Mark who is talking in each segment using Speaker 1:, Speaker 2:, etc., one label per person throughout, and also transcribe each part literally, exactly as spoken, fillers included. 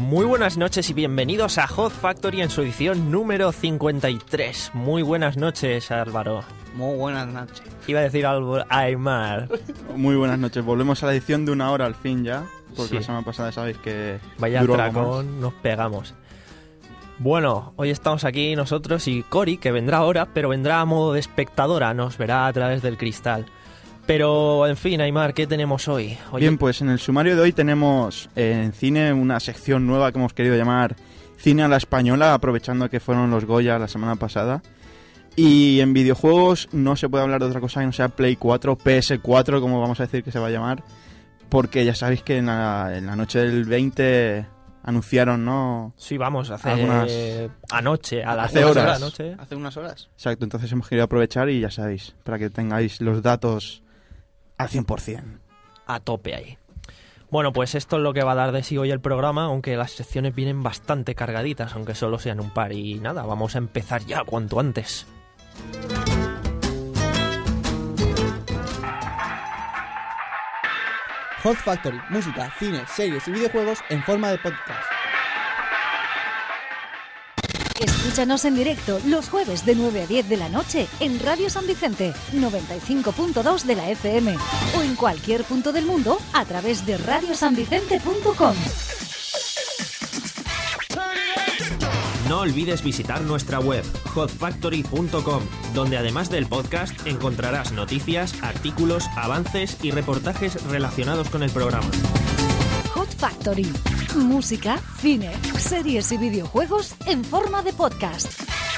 Speaker 1: Muy buenas noches y bienvenidos a Hot Factory en su edición número cincuenta y tres. Muy buenas noches, Álvaro.
Speaker 2: Muy buenas noches.
Speaker 1: Iba a decir algo, Aymar.
Speaker 3: Muy buenas noches. Volvemos a la edición de una hora al fin ya, porque
Speaker 1: Sí.
Speaker 3: la semana pasada sabéis que
Speaker 1: Vaya
Speaker 3: duró algo más.
Speaker 1: tracón, nos pegamos. Bueno, hoy estamos aquí nosotros y Cori, que vendrá ahora, pero vendrá a modo de espectadora, nos verá a través del cristal. Pero, en fin, Aymar, ¿qué tenemos hoy? Oye,
Speaker 3: Bien, pues en el sumario de hoy tenemos eh, en cine una sección nueva que hemos querido llamar Cine a la Española, aprovechando que fueron los Goya la semana pasada. Y en videojuegos no se puede hablar de otra cosa que no sea Play cuatro, P S cuatro, como vamos a decir que se va a llamar, porque ya sabéis que en la, en la noche del veinte anunciaron, ¿no?
Speaker 1: sí, vamos, hace
Speaker 3: algunas-
Speaker 1: anoche, a las
Speaker 3: Hace
Speaker 1: doce de la
Speaker 3: horas.
Speaker 1: noche.
Speaker 2: Hace unas horas.
Speaker 3: Exacto, entonces hemos querido aprovechar y ya sabéis, para que tengáis los datos al cien por ciento.
Speaker 1: A tope ahí. Bueno, pues esto es lo que va a dar de sí hoy el programa, aunque las secciones vienen bastante cargaditas, aunque solo sean un par. Y nada, vamos a empezar ya cuanto antes.
Speaker 4: Hot Factory, música, cine, series y videojuegos en forma de podcast.
Speaker 5: Escúchanos en directo los jueves de nueve a diez de la noche en Radio San Vicente, noventa y cinco punto dos de la F M o en cualquier punto del mundo a través de radio san vicente punto com.
Speaker 1: No olvides visitar nuestra web, hot factory punto com, donde además del podcast encontrarás noticias, artículos, avances y reportajes relacionados con el programa.
Speaker 5: Hot Factory, música, cine, series y videojuegos en forma de podcast.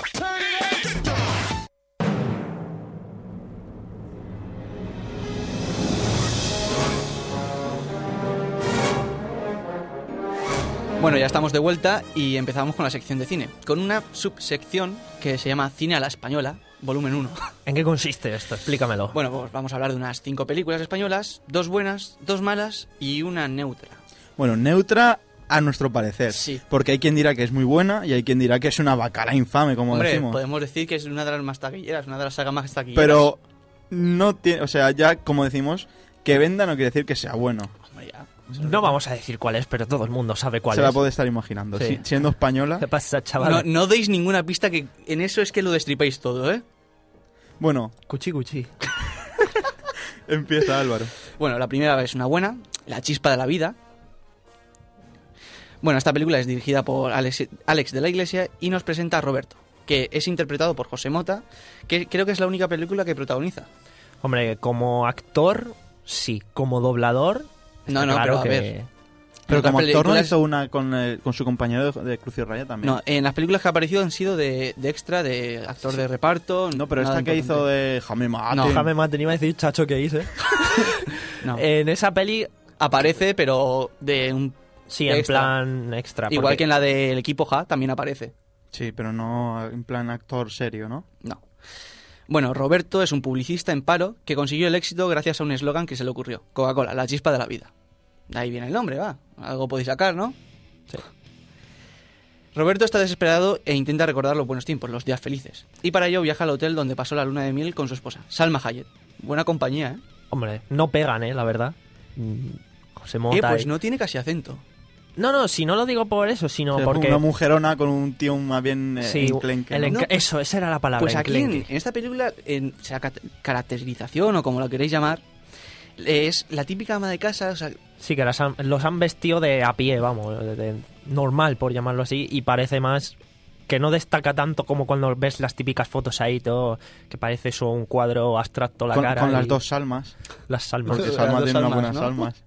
Speaker 2: Bueno, ya estamos de vuelta y empezamos con la sección de cine, con una subsección que se llama Cine a la Española, volumen uno.
Speaker 1: ¿En qué consiste esto? Explícamelo.
Speaker 2: Bueno, pues vamos a hablar de unas cinco películas españolas, dos buenas, dos malas y una neutra.
Speaker 3: Bueno, neutra a nuestro parecer.
Speaker 2: Sí.
Speaker 3: Porque hay quien dirá que es muy buena y hay quien dirá que es una bacala infame, como
Speaker 2: Hombre,
Speaker 3: decimos.
Speaker 2: podemos decir que es una de las más taquilleras, una de las sagas más taquilleras.
Speaker 3: Pero no tiene, o sea, ya como decimos, que venda no quiere decir que sea bueno.
Speaker 2: Hombre, ya.
Speaker 1: No vamos a decir cuál es, pero todo el mundo sabe cuál
Speaker 3: Se
Speaker 1: es.
Speaker 3: la puede estar imaginando.
Speaker 1: Sí.
Speaker 3: Si- siendo española.
Speaker 1: ¿Qué pasa, chaval?
Speaker 2: No, no deis ninguna pista, que en eso es que lo destripáis todo, ¿eh?
Speaker 3: Bueno,
Speaker 1: Cuchi, cuchi.
Speaker 3: empieza Álvaro.
Speaker 2: Bueno, la primera es una buena, La Chispa de la Vida. Bueno, esta película es dirigida por Alex, Alex de la Iglesia y nos presenta a Roberto, que es interpretado por José Mota, que creo que es la única película que protagoniza.
Speaker 1: Hombre, como actor, sí. Como doblador,
Speaker 2: No,
Speaker 1: está
Speaker 2: no,
Speaker 1: claro
Speaker 2: pero a
Speaker 1: que...
Speaker 2: ver.
Speaker 3: Pero
Speaker 2: En otras
Speaker 3: como actor no
Speaker 2: películas-
Speaker 3: hizo una con, eh, con su compañero de, de Cruz y Raya también.
Speaker 2: No, en las películas que ha aparecido han sido de, de extra, de actor de reparto.
Speaker 3: No, pero
Speaker 2: nada
Speaker 3: esta que hizo
Speaker 2: importante.
Speaker 3: de Jame Mate.
Speaker 2: No,
Speaker 1: Déjame más, tenía que decir chacho que hice.
Speaker 2: No.
Speaker 1: En esa peli,
Speaker 2: Aparece, pero de un...
Speaker 1: sí,
Speaker 2: de
Speaker 1: en
Speaker 2: extra.
Speaker 1: plan extra.
Speaker 2: Igual
Speaker 1: porque-
Speaker 2: que en la del equipo J también aparece.
Speaker 3: Sí, pero no en plan actor serio, ¿no?
Speaker 2: No. Bueno, Roberto es un publicista en paro que consiguió el éxito gracias a un eslogan que se le ocurrió. Coca-Cola, la chispa de la vida. De ahí viene el nombre, va. Algo podéis sacar, ¿no?
Speaker 1: Sí.
Speaker 2: Roberto está desesperado e intenta recordar los buenos tiempos, los días felices. Y para ello viaja al hotel donde pasó la luna de miel con su esposa, Salma Hayek. Buena compañía, ¿eh?
Speaker 1: Hombre, no pegan, ¿eh? La verdad. Mm, José Mota...
Speaker 2: Eh, pues
Speaker 1: y-
Speaker 2: no tiene casi acento.
Speaker 1: No, no, si no lo digo por eso, sino
Speaker 3: O sea,
Speaker 1: porque...
Speaker 3: Una mujerona con un tío más bien eh,
Speaker 1: Sí,
Speaker 3: enclenque,
Speaker 1: el
Speaker 3: ¿no?
Speaker 1: enca-
Speaker 2: No, pues-
Speaker 1: eso, esa era la palabra,
Speaker 2: Pues aquí en,
Speaker 1: enclenque.
Speaker 2: en esta película, en o sea, cat- caracterización o como la queréis llamar, es la típica ama de casa, o sea,
Speaker 1: Sí, que las han- los han vestido de a pie, vamos, de, de normal, por llamarlo así, y parece más que no destaca tanto como cuando ves las típicas fotos ahí, todo que parece eso un cuadro abstracto la
Speaker 3: con,
Speaker 1: cara.
Speaker 3: con las
Speaker 1: y
Speaker 3: dos salmas.
Speaker 1: Las salmas.
Speaker 3: Porque
Speaker 2: Las
Speaker 3: Salma
Speaker 2: dos
Speaker 3: tiene unas
Speaker 2: salmas,
Speaker 3: buenas
Speaker 2: ¿no?
Speaker 3: salmas.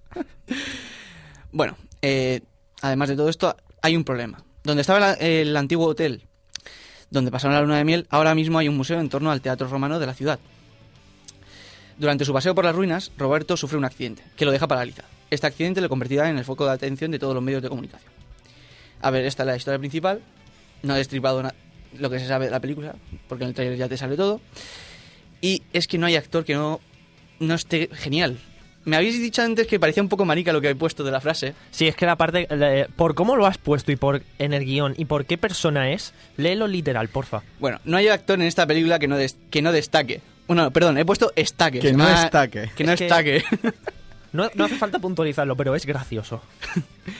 Speaker 2: Bueno, eh, además de todo esto, hay un problema. Donde estaba la- el antiguo hotel, donde pasaron la luna de miel, ahora mismo hay un museo en torno al teatro romano de la ciudad. Durante su paseo por las ruinas, Roberto sufre un accidente, que lo deja paralizado. Este accidente le convertirá en el foco de atención de todos los medios de comunicación. A ver, esta es la historia principal. No he destripado na- lo que se sabe de la película, porque en el trailer ya te sale todo. Y es que no hay actor que no, no esté genial. Me habéis dicho antes que parecía un poco marica lo que he puesto de la frase.
Speaker 1: Sí, es que la parte... le- por cómo lo has puesto y por en el guión y por qué persona es, léelo literal, porfa.
Speaker 2: Bueno, no hay actor en esta película que no, des- que no destaque. Bueno, perdón, he puesto estaque.
Speaker 3: Que
Speaker 2: Se
Speaker 3: no
Speaker 2: me ha-
Speaker 3: destaque.
Speaker 2: Que no
Speaker 1: Es que-
Speaker 2: estaque.
Speaker 1: No, no hace falta puntualizarlo, pero es gracioso.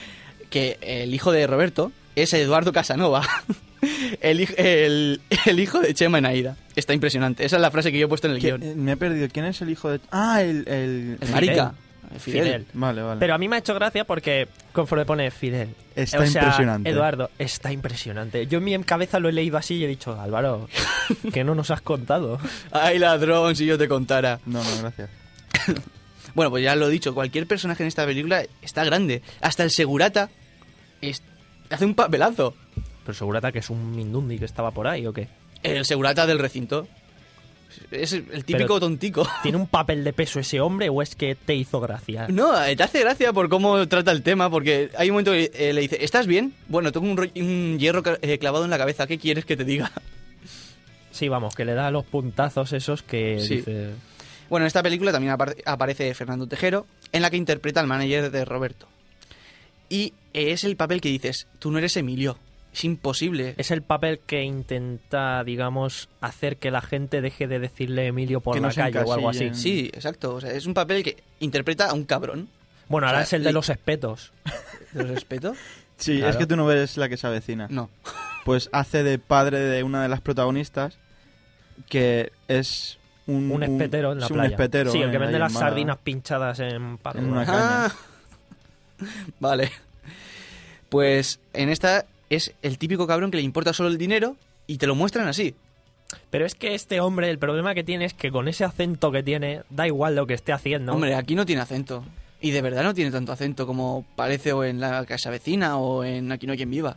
Speaker 2: que el hijo de Roberto es Eduardo Casanova, el, hij- el, el hijo de Chema Enaida. Está impresionante. Esa es la frase que yo he puesto en el
Speaker 3: ¿Qué-
Speaker 2: guión.
Speaker 3: eh, Me he perdido. ¿Quién es el hijo de...? Ah, el... el...
Speaker 2: El marica. el Fidel.
Speaker 1: Fidel.
Speaker 3: Vale, vale.
Speaker 1: Pero a mí me ha hecho gracia porque conforme pone Fidel.
Speaker 3: Está
Speaker 1: o sea,
Speaker 3: impresionante.
Speaker 1: Eduardo, está impresionante. Yo en mi cabeza lo he leído así y he dicho, Álvaro, que no nos has contado.
Speaker 2: Ay, ladrón, si yo te contara.
Speaker 3: No, no, gracias.
Speaker 2: Bueno, pues ya lo he dicho, cualquier personaje en esta película está grande. Hasta el segurata es- hace un papelazo.
Speaker 1: Pero segurata que es un Mindundi que estaba por ahí o qué.
Speaker 2: El segurata del recinto. Es el típico
Speaker 1: Pero-
Speaker 2: tontico.
Speaker 1: ¿Tiene un papel de peso ese hombre o es que te hizo gracia?
Speaker 2: No, te hace gracia por cómo trata el tema, porque hay un momento que eh, le dice, ¿estás bien? Bueno, tengo un, ro- un hierro ca- eh, clavado en la cabeza, ¿qué quieres que te diga?
Speaker 1: Sí, vamos, que le da los puntazos esos que
Speaker 2: Sí.
Speaker 1: dice...
Speaker 2: Bueno, en esta película también apar- aparece Fernando Tejero, en la que interpreta al manager de Roberto. Y eh, es el papel que dices, tú no eres Emilio, es imposible.
Speaker 1: Es el papel que intenta, digamos, hacer que la gente deje de decirle Emilio por
Speaker 3: Que
Speaker 1: la
Speaker 3: no se
Speaker 1: calle o algo así.
Speaker 3: encasillen.
Speaker 2: Sí, exacto, o sea, es un papel que interpreta a un cabrón.
Speaker 1: Bueno, ahora
Speaker 2: O sea,
Speaker 1: es el de
Speaker 2: li-
Speaker 1: los espetos.
Speaker 2: ¿Lo respeto?
Speaker 3: Sí,
Speaker 1: Claro.
Speaker 3: es que tú no ves la que se avecina.
Speaker 2: No.
Speaker 3: Pues hace de padre de una de las protagonistas, que es un...
Speaker 1: Un espetero en la
Speaker 3: sí,
Speaker 1: playa.
Speaker 3: Un espetero.
Speaker 1: Sí, el que
Speaker 3: eh,
Speaker 1: vende
Speaker 3: ahí
Speaker 1: las
Speaker 3: en Málaga.
Speaker 1: sardinas pinchadas en palo.
Speaker 3: En una
Speaker 1: ¿no?
Speaker 3: caña.
Speaker 2: Ah, vale. Pues en esta es el típico cabrón que le importa solo el dinero y te lo muestran así.
Speaker 1: Pero es que este hombre, el problema que tiene es que con ese acento que tiene, da igual lo que esté haciendo.
Speaker 2: Hombre, aquí no tiene acento. Y de verdad no tiene tanto acento como parece o en La Casa Vecina o en Aquí no hay quien viva.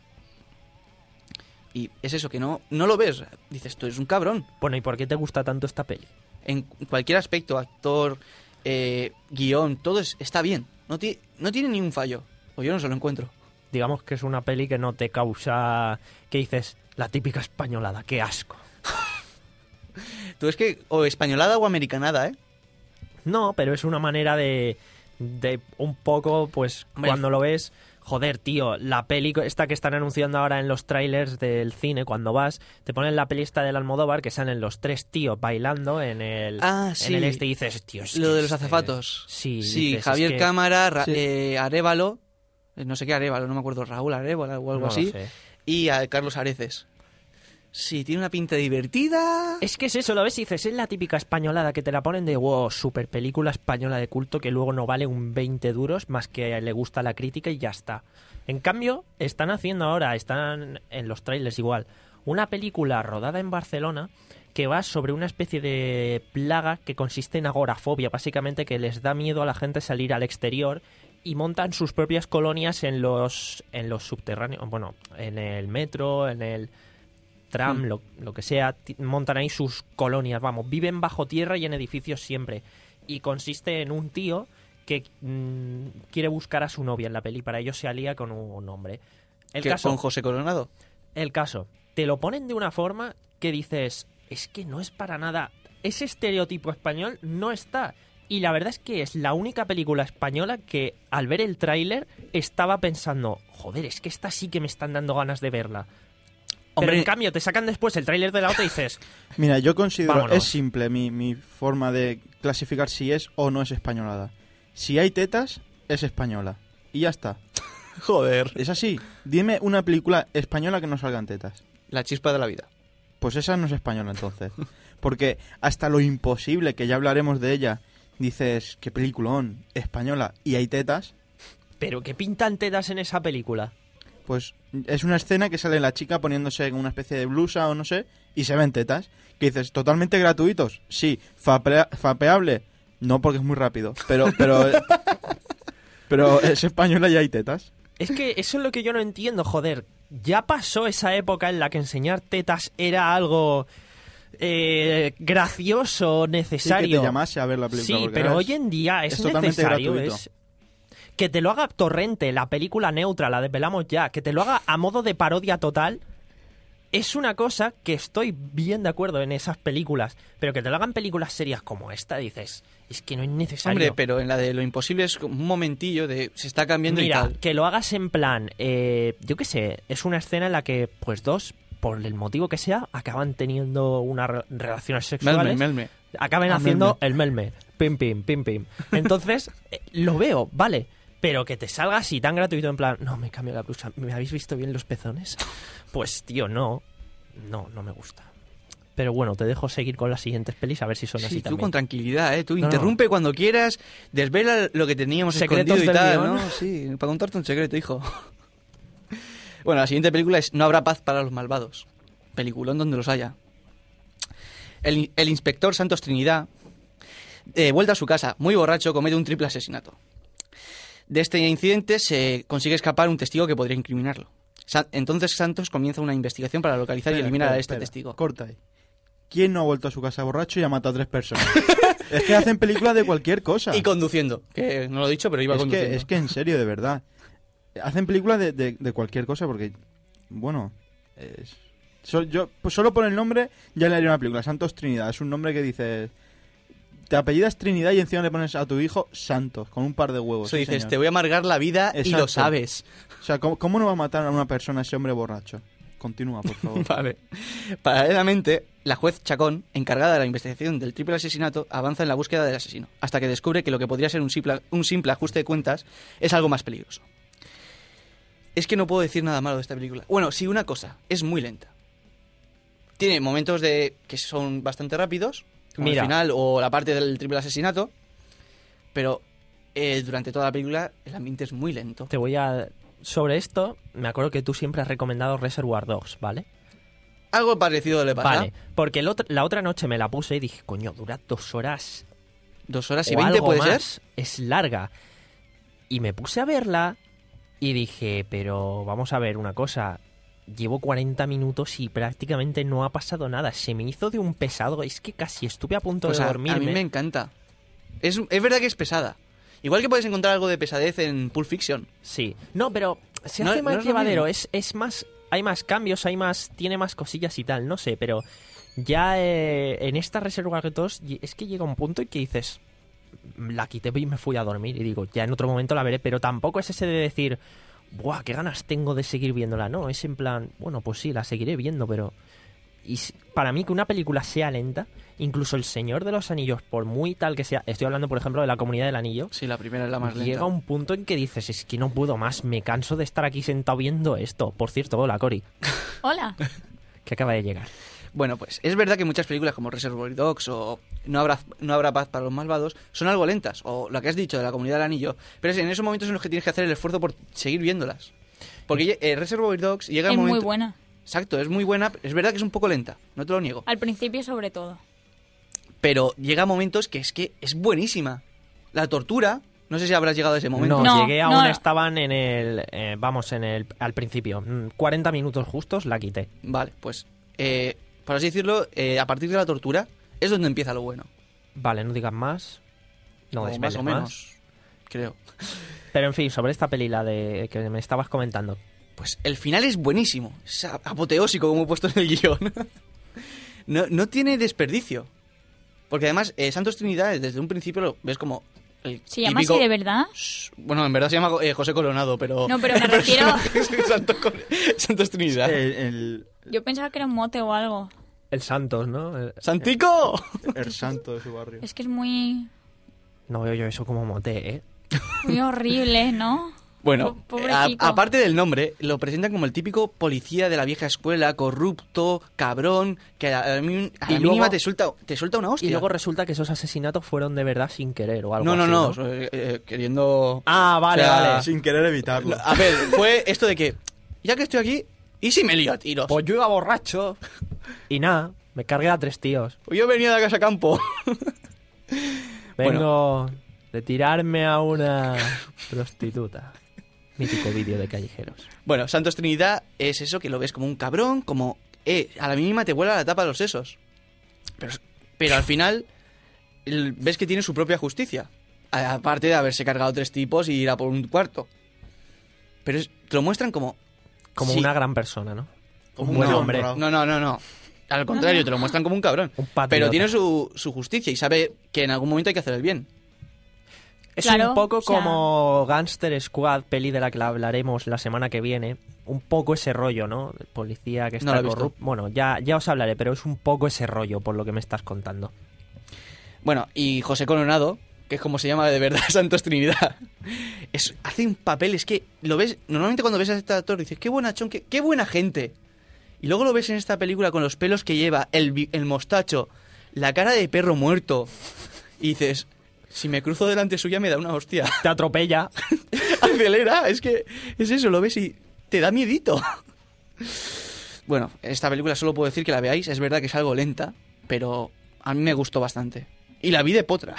Speaker 2: Y es eso, que no, no lo ves. Dices, tú eres un cabrón.
Speaker 1: Bueno, ¿y por qué te gusta tanto esta peli?
Speaker 2: En cualquier aspecto, actor, eh, guión, todo es- está bien. No, ti- no tiene ni un fallo. O yo no se lo encuentro.
Speaker 1: Digamos que es una peli que no te causa... que dices, la típica españolada, qué asco.
Speaker 2: Tú es que o españolada o americanada, ¿eh?
Speaker 1: No, pero es una manera de... de un poco, pues,
Speaker 2: Hombre,
Speaker 1: cuando lo ves... Joder, tío, la peli esta que están anunciando ahora en los trailers del cine, cuando vas, te ponen la peli esta del Almodóvar, que salen los tres tíos bailando en el,
Speaker 2: Ah,
Speaker 1: en
Speaker 2: sí.
Speaker 1: el este y dices, tío, es
Speaker 2: Lo
Speaker 1: que
Speaker 2: de los
Speaker 1: este-
Speaker 2: azafatos.
Speaker 1: Sí,
Speaker 2: Sí,
Speaker 1: dices, es
Speaker 2: Javier
Speaker 1: que-
Speaker 2: Cámara, Ra-
Speaker 3: Sí.
Speaker 2: eh, Arévalo, eh, no sé qué Arévalo, no me acuerdo, Raúl Arévalo o algo
Speaker 1: no lo
Speaker 2: así,
Speaker 1: sé.
Speaker 2: y a Carlos Areces. Sí, tiene una pinta divertida.
Speaker 1: Es que es eso, lo ves y dices, es la típica españolada que te la ponen de, wow, super película española de culto que luego no vale un veinte duros más que le gusta la crítica y ya está. En cambio, están haciendo ahora, están en los trailers igual, una película rodada en Barcelona que va sobre una especie de plaga que consiste en agorafobia, básicamente que les da miedo a la gente salir al exterior y montan sus propias colonias en los, en los subterráneos, bueno, en el metro, en el tram,
Speaker 2: Mm.
Speaker 1: lo, lo que sea, ti- montan ahí sus colonias, vamos, viven bajo tierra y en edificios siempre. Y consiste en un tío que mm, quiere buscar a su novia en la peli, para ello se alía con un hombre. El
Speaker 2: ¿Qué,
Speaker 1: caso,
Speaker 2: con José Coronado.
Speaker 1: el caso, te lo ponen de una forma que dices, es que no es para nada, ese estereotipo español no está. Y la verdad es que es la única película española que al ver el tráiler estaba pensando, joder, es que esta sí que me están dando ganas de verla. Pero
Speaker 2: Hombre,
Speaker 1: en cambio te sacan después el tráiler de la otra y dices,
Speaker 3: Mira, yo considero,
Speaker 1: Vámonos.
Speaker 3: es simple mi, mi forma de clasificar si es o no es españolada. Si hay tetas, es española. Y ya está.
Speaker 2: joder.
Speaker 3: Es así. Dime una película española que no salgan tetas.
Speaker 2: La chispa de la vida.
Speaker 3: Pues esa no es española entonces. Porque hasta lo imposible, que ya hablaremos de ella, dices, qué peliculón, española, y hay tetas,
Speaker 1: pero ¿qué pintan tetas en esa película?
Speaker 3: pues es una escena que sale la chica poniéndose una especie de blusa o no sé, y se ven tetas. Que dices, ¿totalmente gratuitos? Sí. Fapea- ¿Fapeable? No, porque es muy rápido. Pero, pero, pero es española y hay tetas.
Speaker 1: Es que eso es lo que yo no entiendo, joder. Ya pasó esa época en la que enseñar tetas era algo eh, gracioso,
Speaker 3: Sí, que
Speaker 1: necesario.
Speaker 3: te llamase a ver la película.
Speaker 1: Sí,
Speaker 3: porque
Speaker 1: pero
Speaker 3: ahora
Speaker 1: hoy en día es,
Speaker 3: es totalmente
Speaker 1: necesario.
Speaker 3: gratuito.
Speaker 1: Es... Que te lo haga Torrente, la película neutra, la de Pelamos Ya, que te lo haga a modo de parodia total, es una cosa que estoy bien de acuerdo en esas películas. Pero que te lo hagan películas serias como esta, dices, es que no es necesario.
Speaker 2: Hombre, pero en la de Lo Imposible es como un momentillo de se está cambiando y
Speaker 1: Mira,
Speaker 2: tal.
Speaker 1: que lo hagas en plan, eh, yo qué sé, es una escena en la que, pues dos, por el motivo que sea, acaban teniendo unas re- relaciones sexuales,
Speaker 2: Melme, melme.
Speaker 1: acaben
Speaker 3: Ah,
Speaker 1: haciendo
Speaker 3: melme.
Speaker 1: el melme, pim pim, pim pim. Entonces, eh, lo veo, vale, Pero que te salga así tan gratuito en plan, no, me cambio la blusa, ¿me habéis visto bien los pezones? Pues, tío, no, no, no me gusta. Pero bueno, te dejo seguir con las siguientes pelis a ver si son
Speaker 2: Sí,
Speaker 1: así
Speaker 2: tú
Speaker 1: también.
Speaker 2: con tranquilidad, ¿eh? Tú
Speaker 1: No,
Speaker 2: interrumpe cuando quieras, desvela lo que teníamos
Speaker 1: Secretos
Speaker 2: escondido y
Speaker 1: del
Speaker 2: tal,
Speaker 1: guión.
Speaker 2: ¿no? Sí, para contarte un secreto, hijo. Bueno, la siguiente película es No habrá paz para los malvados. Peliculón donde los haya. El, el inspector Santos Trinidad, de vuelta a su casa, muy borracho, comete un triple asesinato. De este incidente se consigue escapar un testigo que podría incriminarlo. Sa- Entonces Santos comienza una investigación para localizar y
Speaker 3: Espera,
Speaker 2: eliminar
Speaker 3: espera,
Speaker 2: a este
Speaker 3: espera.
Speaker 2: testigo.
Speaker 3: Corta ahí. ¿Quién no ha vuelto a su casa borracho y ha matado a tres personas? Es que hacen películas de cualquier cosa.
Speaker 2: Y conduciendo, que no lo he dicho, pero iba
Speaker 3: es
Speaker 2: conduciendo.
Speaker 3: que, es que en serio, de verdad. Hacen películas de, de, de cualquier cosa porque, bueno, es- so- yo pues solo por el nombre ya le haría una película. Santos Trinidad, es un nombre que dices, te apellidas Trinidad y encima le pones a tu hijo Santos, con un par de huevos.
Speaker 2: Eso
Speaker 3: sí,
Speaker 2: dices,
Speaker 3: señor.
Speaker 2: te voy a amargar la vida y
Speaker 3: Exacto.
Speaker 2: lo sabes.
Speaker 3: O sea, ¿cómo, cómo no va a matar a una persona ese hombre borracho? Continúa, por favor.
Speaker 2: Vale. Paralelamente, la juez Chacón, encargada de la investigación del triple asesinato, avanza en la búsqueda del asesino, hasta que descubre que lo que podría ser un simple, un simple ajuste de cuentas es algo más peligroso. Es que no puedo decir nada malo de esta película. Bueno, sí, una cosa, es muy lenta. Tiene momentos de que son bastante rápidos, como
Speaker 1: Mira.
Speaker 2: el final o la parte del triple asesinato, pero eh, durante toda la película el ambiente es muy lento.
Speaker 1: Te voy a... Sobre esto, me acuerdo que tú siempre has recomendado Reservoir Dogs, ¿vale?
Speaker 2: Algo parecido le pasa.
Speaker 1: Vale, porque el otro- la otra noche me la puse y dije, coño, dura dos horas
Speaker 2: Dos horas y
Speaker 1: o
Speaker 2: veinte
Speaker 1: algo
Speaker 2: puede
Speaker 1: más.
Speaker 2: ser.
Speaker 1: Es larga. Y me puse a verla y dije, pero vamos a ver una cosa. Llevo cuarenta minutos y prácticamente no ha pasado nada. Se me hizo de un pesado. Es que casi estuve a punto
Speaker 2: Pues
Speaker 1: de
Speaker 2: a,
Speaker 1: dormirme.
Speaker 2: a mí me encanta. Es, es verdad que es pesada. Igual que puedes encontrar algo de pesadez en Pulp Fiction.
Speaker 1: Sí. No, pero se
Speaker 2: No-
Speaker 1: hace
Speaker 2: no
Speaker 1: más
Speaker 2: es lo
Speaker 1: llevadero.
Speaker 2: mismo.
Speaker 1: Es, es más... Hay más cambios, hay más... Tiene más cosillas y tal, no sé, pero... Ya eh, en esta Reservoir dos es que llega un punto en que dices... La quité y me fui a dormir. Y digo, ya en otro momento la veré. Pero tampoco es ese de decir... Buah, qué ganas tengo de seguir viéndola. No, es en plan... Bueno, pues sí, la seguiré viendo, pero... Y s- para mí que una película sea lenta... Incluso El Señor de los Anillos, por muy tal que sea... Estoy hablando, por ejemplo, de La Comunidad del Anillo.
Speaker 2: Sí, la primera es la más lenta.
Speaker 1: Llega un punto en que dices, es que no puedo más, me canso de estar aquí sentado viendo esto. Por cierto, hola, Cori,
Speaker 6: Hola.
Speaker 1: que acaba de llegar.
Speaker 2: Bueno, pues es verdad que muchas películas como Reservoir Dogs o No habrá, no habrá paz para los malvados son algo lentas. O lo que has dicho de La Comunidad del Anillo. Pero es en esos momentos en los que tienes que hacer el esfuerzo por seguir viéndolas. Porque eh, Reservoir Dogs llega
Speaker 6: Es
Speaker 2: el
Speaker 6: muy
Speaker 2: momento...
Speaker 6: buena.
Speaker 2: Exacto, es muy buena. Es verdad que es un poco lenta, no te lo niego.
Speaker 6: Al principio sobre todo.
Speaker 2: Pero llega momentos que es que es buenísima. La tortura, no sé si habrás llegado a ese momento.
Speaker 1: No,
Speaker 6: No,
Speaker 1: llegué
Speaker 6: no,
Speaker 1: aún
Speaker 6: no.
Speaker 1: estaban en el... eh, vamos, en el al principio. Mm, cuarenta minutos justos la quité.
Speaker 2: Vale, pues, eh, por así decirlo, eh, a partir de la tortura es donde empieza lo bueno.
Speaker 1: Vale, no digas más. No
Speaker 2: O
Speaker 1: desveles
Speaker 2: más o
Speaker 1: más.
Speaker 2: menos, creo.
Speaker 1: Pero en fin, sobre esta peli, la de que me estabas comentando.
Speaker 2: Pues el final es buenísimo. Es a- apoteósico, como he puesto en el guión. no, no tiene desperdicio. Porque además, eh, Santos Trinidad, desde un principio lo ves como el
Speaker 6: ¿Se llama
Speaker 2: típico-
Speaker 6: así de verdad?
Speaker 2: Shh, Bueno, en verdad se llama eh, José Coronado, pero...
Speaker 6: No, pero me refiero...
Speaker 2: Santos, Cor- Santos Trinidad.
Speaker 3: El, el,
Speaker 6: Yo pensaba que era un mote o algo.
Speaker 1: El Santos, ¿no? El-
Speaker 2: ¡Santico!
Speaker 3: el santo de su barrio.
Speaker 6: Es que es muy...
Speaker 1: no veo yo eso como mote, ¿eh?
Speaker 6: Muy horrible, ¿no?
Speaker 2: Bueno,
Speaker 6: Po-
Speaker 2: eh, a-
Speaker 6: pobrecito.
Speaker 2: aparte del nombre, lo presentan como el típico policía de la vieja escuela, corrupto, cabrón, que a, la mi- a
Speaker 1: Y
Speaker 2: la
Speaker 1: luego-
Speaker 2: mínima te suelta, te suelta una hostia.
Speaker 1: Y luego resulta que esos asesinatos fueron de verdad sin querer o algo
Speaker 2: no, no,
Speaker 1: así,
Speaker 2: no,
Speaker 1: ¿no?
Speaker 2: so- eh, eh, queriendo...
Speaker 1: Ah, vale,
Speaker 2: O sea,
Speaker 1: vale.
Speaker 3: Sin querer evitarlo.
Speaker 2: A ver, fue esto de que, ya que estoy aquí, ¿y si me lío a tiros?
Speaker 1: Pues yo iba borracho. Y nada, me cargué a tres tíos.
Speaker 2: Pues yo venía de casa campo.
Speaker 1: Vengo de tirarme a una prostituta. Mítico vídeo de callejeros.
Speaker 2: Bueno, Santos Trinidad es eso, que lo ves como un cabrón, como, eh, a la mínima te vuela la tapa de los sesos. Pero, pero al final, el- ves que tiene su propia justicia. A- Aparte de haberse cargado tres tipos y ir a por un cuarto. Pero es- te lo muestran como...
Speaker 1: Como
Speaker 2: sí,
Speaker 1: una gran persona, ¿no?
Speaker 3: Como
Speaker 1: un
Speaker 3: un
Speaker 1: buen
Speaker 3: tío
Speaker 1: hombre.
Speaker 3: honrado.
Speaker 2: No, no, no, no. Al contrario, te lo muestran como un cabrón.
Speaker 1: Un patriota.
Speaker 2: Pero tiene su, su justicia y sabe que en algún momento hay que hacer el bien.
Speaker 1: Es
Speaker 6: Claro,
Speaker 1: un poco
Speaker 6: o sea-
Speaker 1: como Gangster Squad, peli de la que hablaremos la semana que viene. Un poco ese rollo, ¿no? El policía que
Speaker 2: No
Speaker 1: está
Speaker 2: lo he visto.
Speaker 1: corrupto. Bueno, ya, ya os hablaré, pero es un poco ese rollo por lo que me estás contando.
Speaker 2: Bueno, y José Coronado, que es como se llama de verdad Santos Trinidad, es, hace un papel, es que lo ves, normalmente cuando ves a este actor dices, qué buenachón, qué, qué buena gente. Y luego lo ves en esta película con los pelos que lleva, el, bi- el mostacho, la cara de perro muerto. Y dices, si me cruzo delante suya me da una hostia.
Speaker 7: Te atropella.
Speaker 2: Acelera, es que es eso, lo ves y te da miedito. Bueno, esta película solo puedo decir que la veáis, es verdad que es algo lenta, pero a mí me gustó bastante. Y la vi de potra.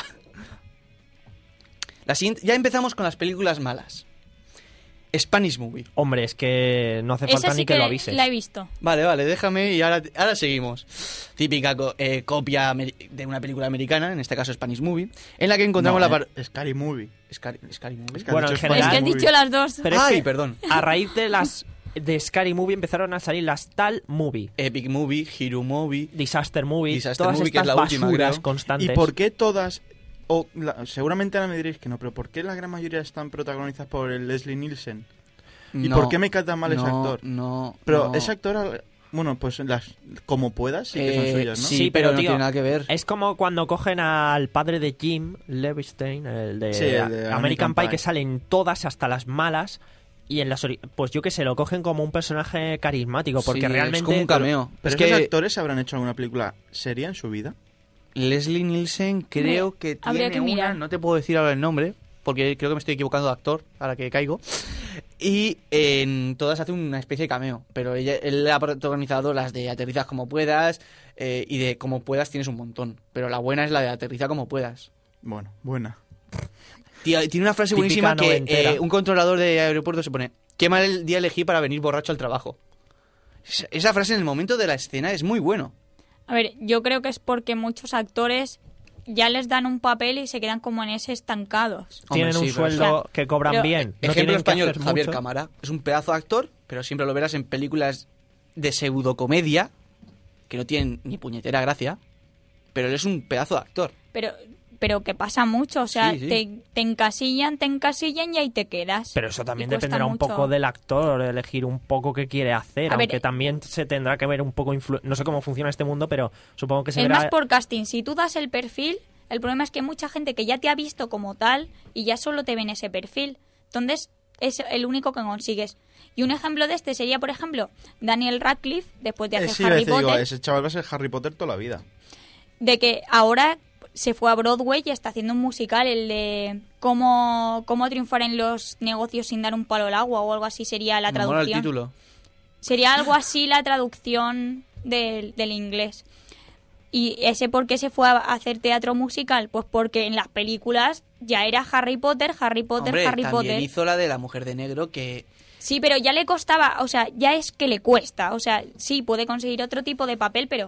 Speaker 2: La siguiente, ya empezamos con las películas malas. Spanish Movie.
Speaker 7: Hombre, es que no hace falta
Speaker 6: Esa sí
Speaker 7: ni que,
Speaker 6: que
Speaker 7: lo avises.
Speaker 6: la he visto.
Speaker 2: Vale, vale, déjame y ahora, ahora seguimos. Típica co- eh, copia amer- de una película americana, en este caso Spanish Movie, en la que encontramos
Speaker 3: No,
Speaker 2: la... par-
Speaker 3: eh, Scary Movie.
Speaker 2: Scary, Scary Movie.
Speaker 3: Es que has
Speaker 7: Bueno,
Speaker 3: dicho
Speaker 7: en general-
Speaker 6: Es que has
Speaker 3: Spanish
Speaker 6: dicho
Speaker 3: Movie.
Speaker 6: las dos.
Speaker 7: Pero es
Speaker 2: Ay,
Speaker 7: que
Speaker 2: perdón.
Speaker 7: a raíz de las de Scary Movie empezaron a salir las Tal Movie,
Speaker 2: Epic Movie, Hero Movie...
Speaker 7: Disaster Movie,
Speaker 2: Disaster
Speaker 7: todas
Speaker 2: Movie, que es
Speaker 7: estas
Speaker 2: la última,
Speaker 7: basuras
Speaker 2: creo.
Speaker 7: constantes.
Speaker 3: ¿Y por qué todas, o la- seguramente ahora me diréis que no, pero por qué la gran mayoría están protagonizadas por el Leslie Nielsen? ¿Y
Speaker 2: No,
Speaker 3: por qué me cae tan mal ese
Speaker 2: no,
Speaker 3: actor?
Speaker 2: No,
Speaker 3: Pero
Speaker 2: no.
Speaker 3: ese actor, bueno, pues las como puedas, sí que son
Speaker 2: Eh,
Speaker 3: suyas, ¿no?
Speaker 2: Sí,
Speaker 7: Sí,
Speaker 2: pero,
Speaker 7: pero,
Speaker 2: no
Speaker 7: tío,
Speaker 2: tiene nada que ver.
Speaker 7: Es como cuando cogen al padre de Jim Levinstein, el de,
Speaker 3: Sí, el de
Speaker 7: American,
Speaker 3: American
Speaker 7: Pie,
Speaker 3: Pie.
Speaker 7: que salen todas hasta las malas. Y en las ori- pues yo que sé, lo cogen como un personaje carismático, porque
Speaker 2: Sí,
Speaker 7: realmente...
Speaker 2: es como un cameo.
Speaker 3: Pero
Speaker 2: es
Speaker 3: esos
Speaker 2: que
Speaker 3: actores habrán hecho alguna película seria en su vida.
Speaker 2: Leslie Nielsen creo
Speaker 6: Hombre,
Speaker 2: que
Speaker 6: habría
Speaker 2: tiene
Speaker 6: que
Speaker 2: una,
Speaker 6: mirar.
Speaker 2: no te puedo decir ahora el nombre, porque creo que me estoy equivocando de actor, ahora que caigo. Y en todas hace una especie de cameo, pero ella, él ha protagonizado las de Aterrizas como puedas, eh, y de Como puedas tienes un montón, pero la buena es la de Aterriza como puedas.
Speaker 3: Bueno, buena.
Speaker 2: Tía, tiene una frase
Speaker 7: Típica
Speaker 2: buenísima que
Speaker 7: noventera.
Speaker 2: eh, un controlador de aeropuerto se pone, qué mal el día elegí para venir borracho al trabajo. Esa, esa frase en el momento de la escena es muy bueno.
Speaker 6: A ver, yo creo que es porque muchos actores ya les dan un papel y se quedan como en ese estancados.
Speaker 7: Tienen
Speaker 2: Hombre,
Speaker 7: un
Speaker 2: sí, pero-
Speaker 7: sueldo que cobran
Speaker 6: Pero,
Speaker 7: bien. No
Speaker 2: Ejemplo
Speaker 7: tienen que
Speaker 2: español,
Speaker 7: hacer
Speaker 2: Javier
Speaker 7: mucho.
Speaker 2: Cámara. Es un pedazo de actor, pero siempre lo verás en películas de pseudocomedia, que no tienen ni puñetera gracia, pero él es un pedazo de actor.
Speaker 6: Pero pero que pasa mucho, o sea,
Speaker 2: Sí, sí.
Speaker 6: Te, te encasillan, te encasillan y ahí te quedas.
Speaker 7: Pero eso también
Speaker 6: Y cuesta
Speaker 7: dependerá un
Speaker 6: mucho.
Speaker 7: poco del actor, elegir un poco qué quiere hacer,
Speaker 6: A ver,
Speaker 7: aunque también se tendrá que ver un poco... influ- no sé cómo funciona este mundo, pero supongo que se
Speaker 6: Es
Speaker 7: verá...
Speaker 6: más por casting. Si tú das el perfil, el problema es que hay mucha gente que ya te ha visto como tal y ya solo te ven ese perfil. Entonces, es el único que consigues. Y un ejemplo de este sería, por ejemplo, Daniel Radcliffe, después de
Speaker 3: Eh,
Speaker 6: hacer
Speaker 3: sí,
Speaker 6: Harry
Speaker 3: te digo,
Speaker 6: Potter,
Speaker 3: ese chaval va a ser Harry Potter toda la vida.
Speaker 6: de que ahora se fue a Broadway y está haciendo un musical, el de cómo, cómo triunfar en los negocios sin dar un palo al agua o algo así sería la
Speaker 2: Me mola el
Speaker 6: traducción.
Speaker 2: título.
Speaker 6: Sería algo así la traducción del, del inglés. ¿Y ese por qué se fue a hacer teatro musical? Pues porque en las películas ya era Harry Potter, Harry Potter,
Speaker 2: Hombre,
Speaker 6: Harry
Speaker 2: también
Speaker 6: Potter.
Speaker 2: hizo la de La Mujer de Negro, que...
Speaker 6: Sí, pero ya le costaba, o sea, ya es que le cuesta. O sea, sí, puede conseguir otro tipo de papel, pero...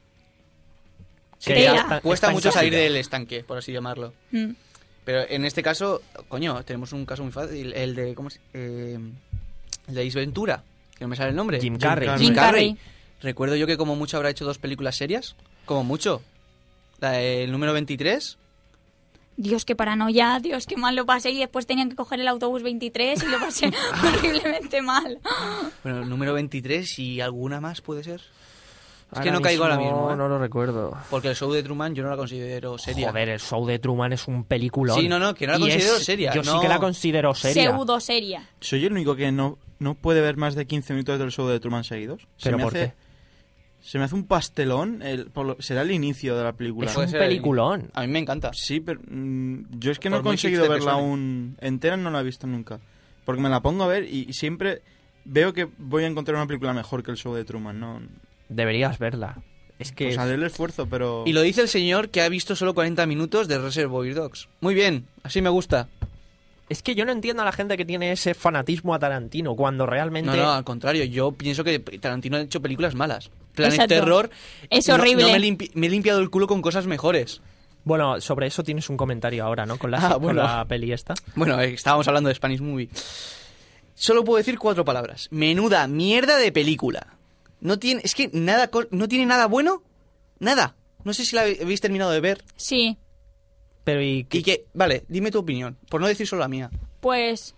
Speaker 7: que
Speaker 6: Tela.
Speaker 7: ya está-
Speaker 2: Cuesta
Speaker 7: está
Speaker 2: mucho salir
Speaker 7: encasillado.
Speaker 2: del estanque, por así llamarlo.
Speaker 6: mm,
Speaker 2: Pero en este caso, coño, tenemos un caso muy fácil, el de... ¿Cómo se...? Eh, el de Ace Ventura, que no me sale el nombre.
Speaker 7: Jim Carrey.
Speaker 3: Carrey.
Speaker 6: Jim Carrey.
Speaker 2: Recuerdo yo que como mucho habrá hecho dos películas serias, como mucho. La del número veintitrés...
Speaker 6: Dios, qué paranoia, Dios, qué mal lo pasé. Y después tenían que coger el autobús veintitrés y lo pasé horriblemente mal.
Speaker 2: Bueno, el número veintitrés y alguna más puede ser. Es que
Speaker 7: Ahora
Speaker 2: no caigo ahora mismo, ¿eh?
Speaker 7: No lo recuerdo.
Speaker 2: Porque el show de Truman yo no la considero seria.
Speaker 7: Joder, el show de Truman es un peliculón.
Speaker 2: Sí, no, no, que no la
Speaker 7: Y
Speaker 2: considero
Speaker 7: es-
Speaker 2: seria,
Speaker 7: Yo sí
Speaker 2: no.
Speaker 7: que la considero seria.
Speaker 6: Pseudo seria.
Speaker 3: ¿Soy el único que no, no puede ver más de quince minutos del show de Truman seguidos? Se
Speaker 7: ¿Pero
Speaker 3: me
Speaker 7: por
Speaker 3: hace,
Speaker 7: qué?
Speaker 3: Se me hace un pastelón. El, por lo- será el inicio de la película.
Speaker 7: Es
Speaker 2: Puede
Speaker 7: un
Speaker 2: ser el-
Speaker 7: peliculón.
Speaker 2: A mí me encanta.
Speaker 3: Sí, pero mm, yo es que no he
Speaker 2: Por muy
Speaker 3: conseguido
Speaker 2: hipster que
Speaker 3: verla
Speaker 2: suene.
Speaker 3: aún entera, no la he visto nunca. Porque me la pongo a ver y, y siempre veo que voy a encontrar una película mejor que el show de Truman. No,
Speaker 7: Deberías verla. Es que...
Speaker 3: pues haré el esfuerzo, pero...
Speaker 2: Y lo dice el señor que ha visto solo cuarenta minutos de Reservoir Dogs. Muy bien, así me gusta.
Speaker 7: Es que yo no entiendo a la gente que tiene ese fanatismo a Tarantino cuando realmente...
Speaker 2: No, no, al contrario, yo pienso que Tarantino ha hecho películas malas. Planet
Speaker 6: Exacto.
Speaker 2: Terror...
Speaker 6: Es
Speaker 2: no-
Speaker 6: horrible.
Speaker 2: No, me, limpi- me he limpiado el culo con cosas mejores.
Speaker 7: Bueno, sobre eso tienes un comentario ahora, ¿no? Con la,
Speaker 2: Ah,
Speaker 7: con
Speaker 2: bueno.
Speaker 7: la peli esta.
Speaker 2: Bueno, eh, estábamos hablando de Spanish Movie. Solo puedo decir cuatro palabras. Menuda mierda de película. No tiene... Es que nada... co- No tiene nada bueno. Nada. No sé si la habéis terminado de ver.
Speaker 6: Sí,
Speaker 7: Pero y...
Speaker 2: Y que... Vale, dime tu opinión. Por no decir solo la mía.
Speaker 6: pues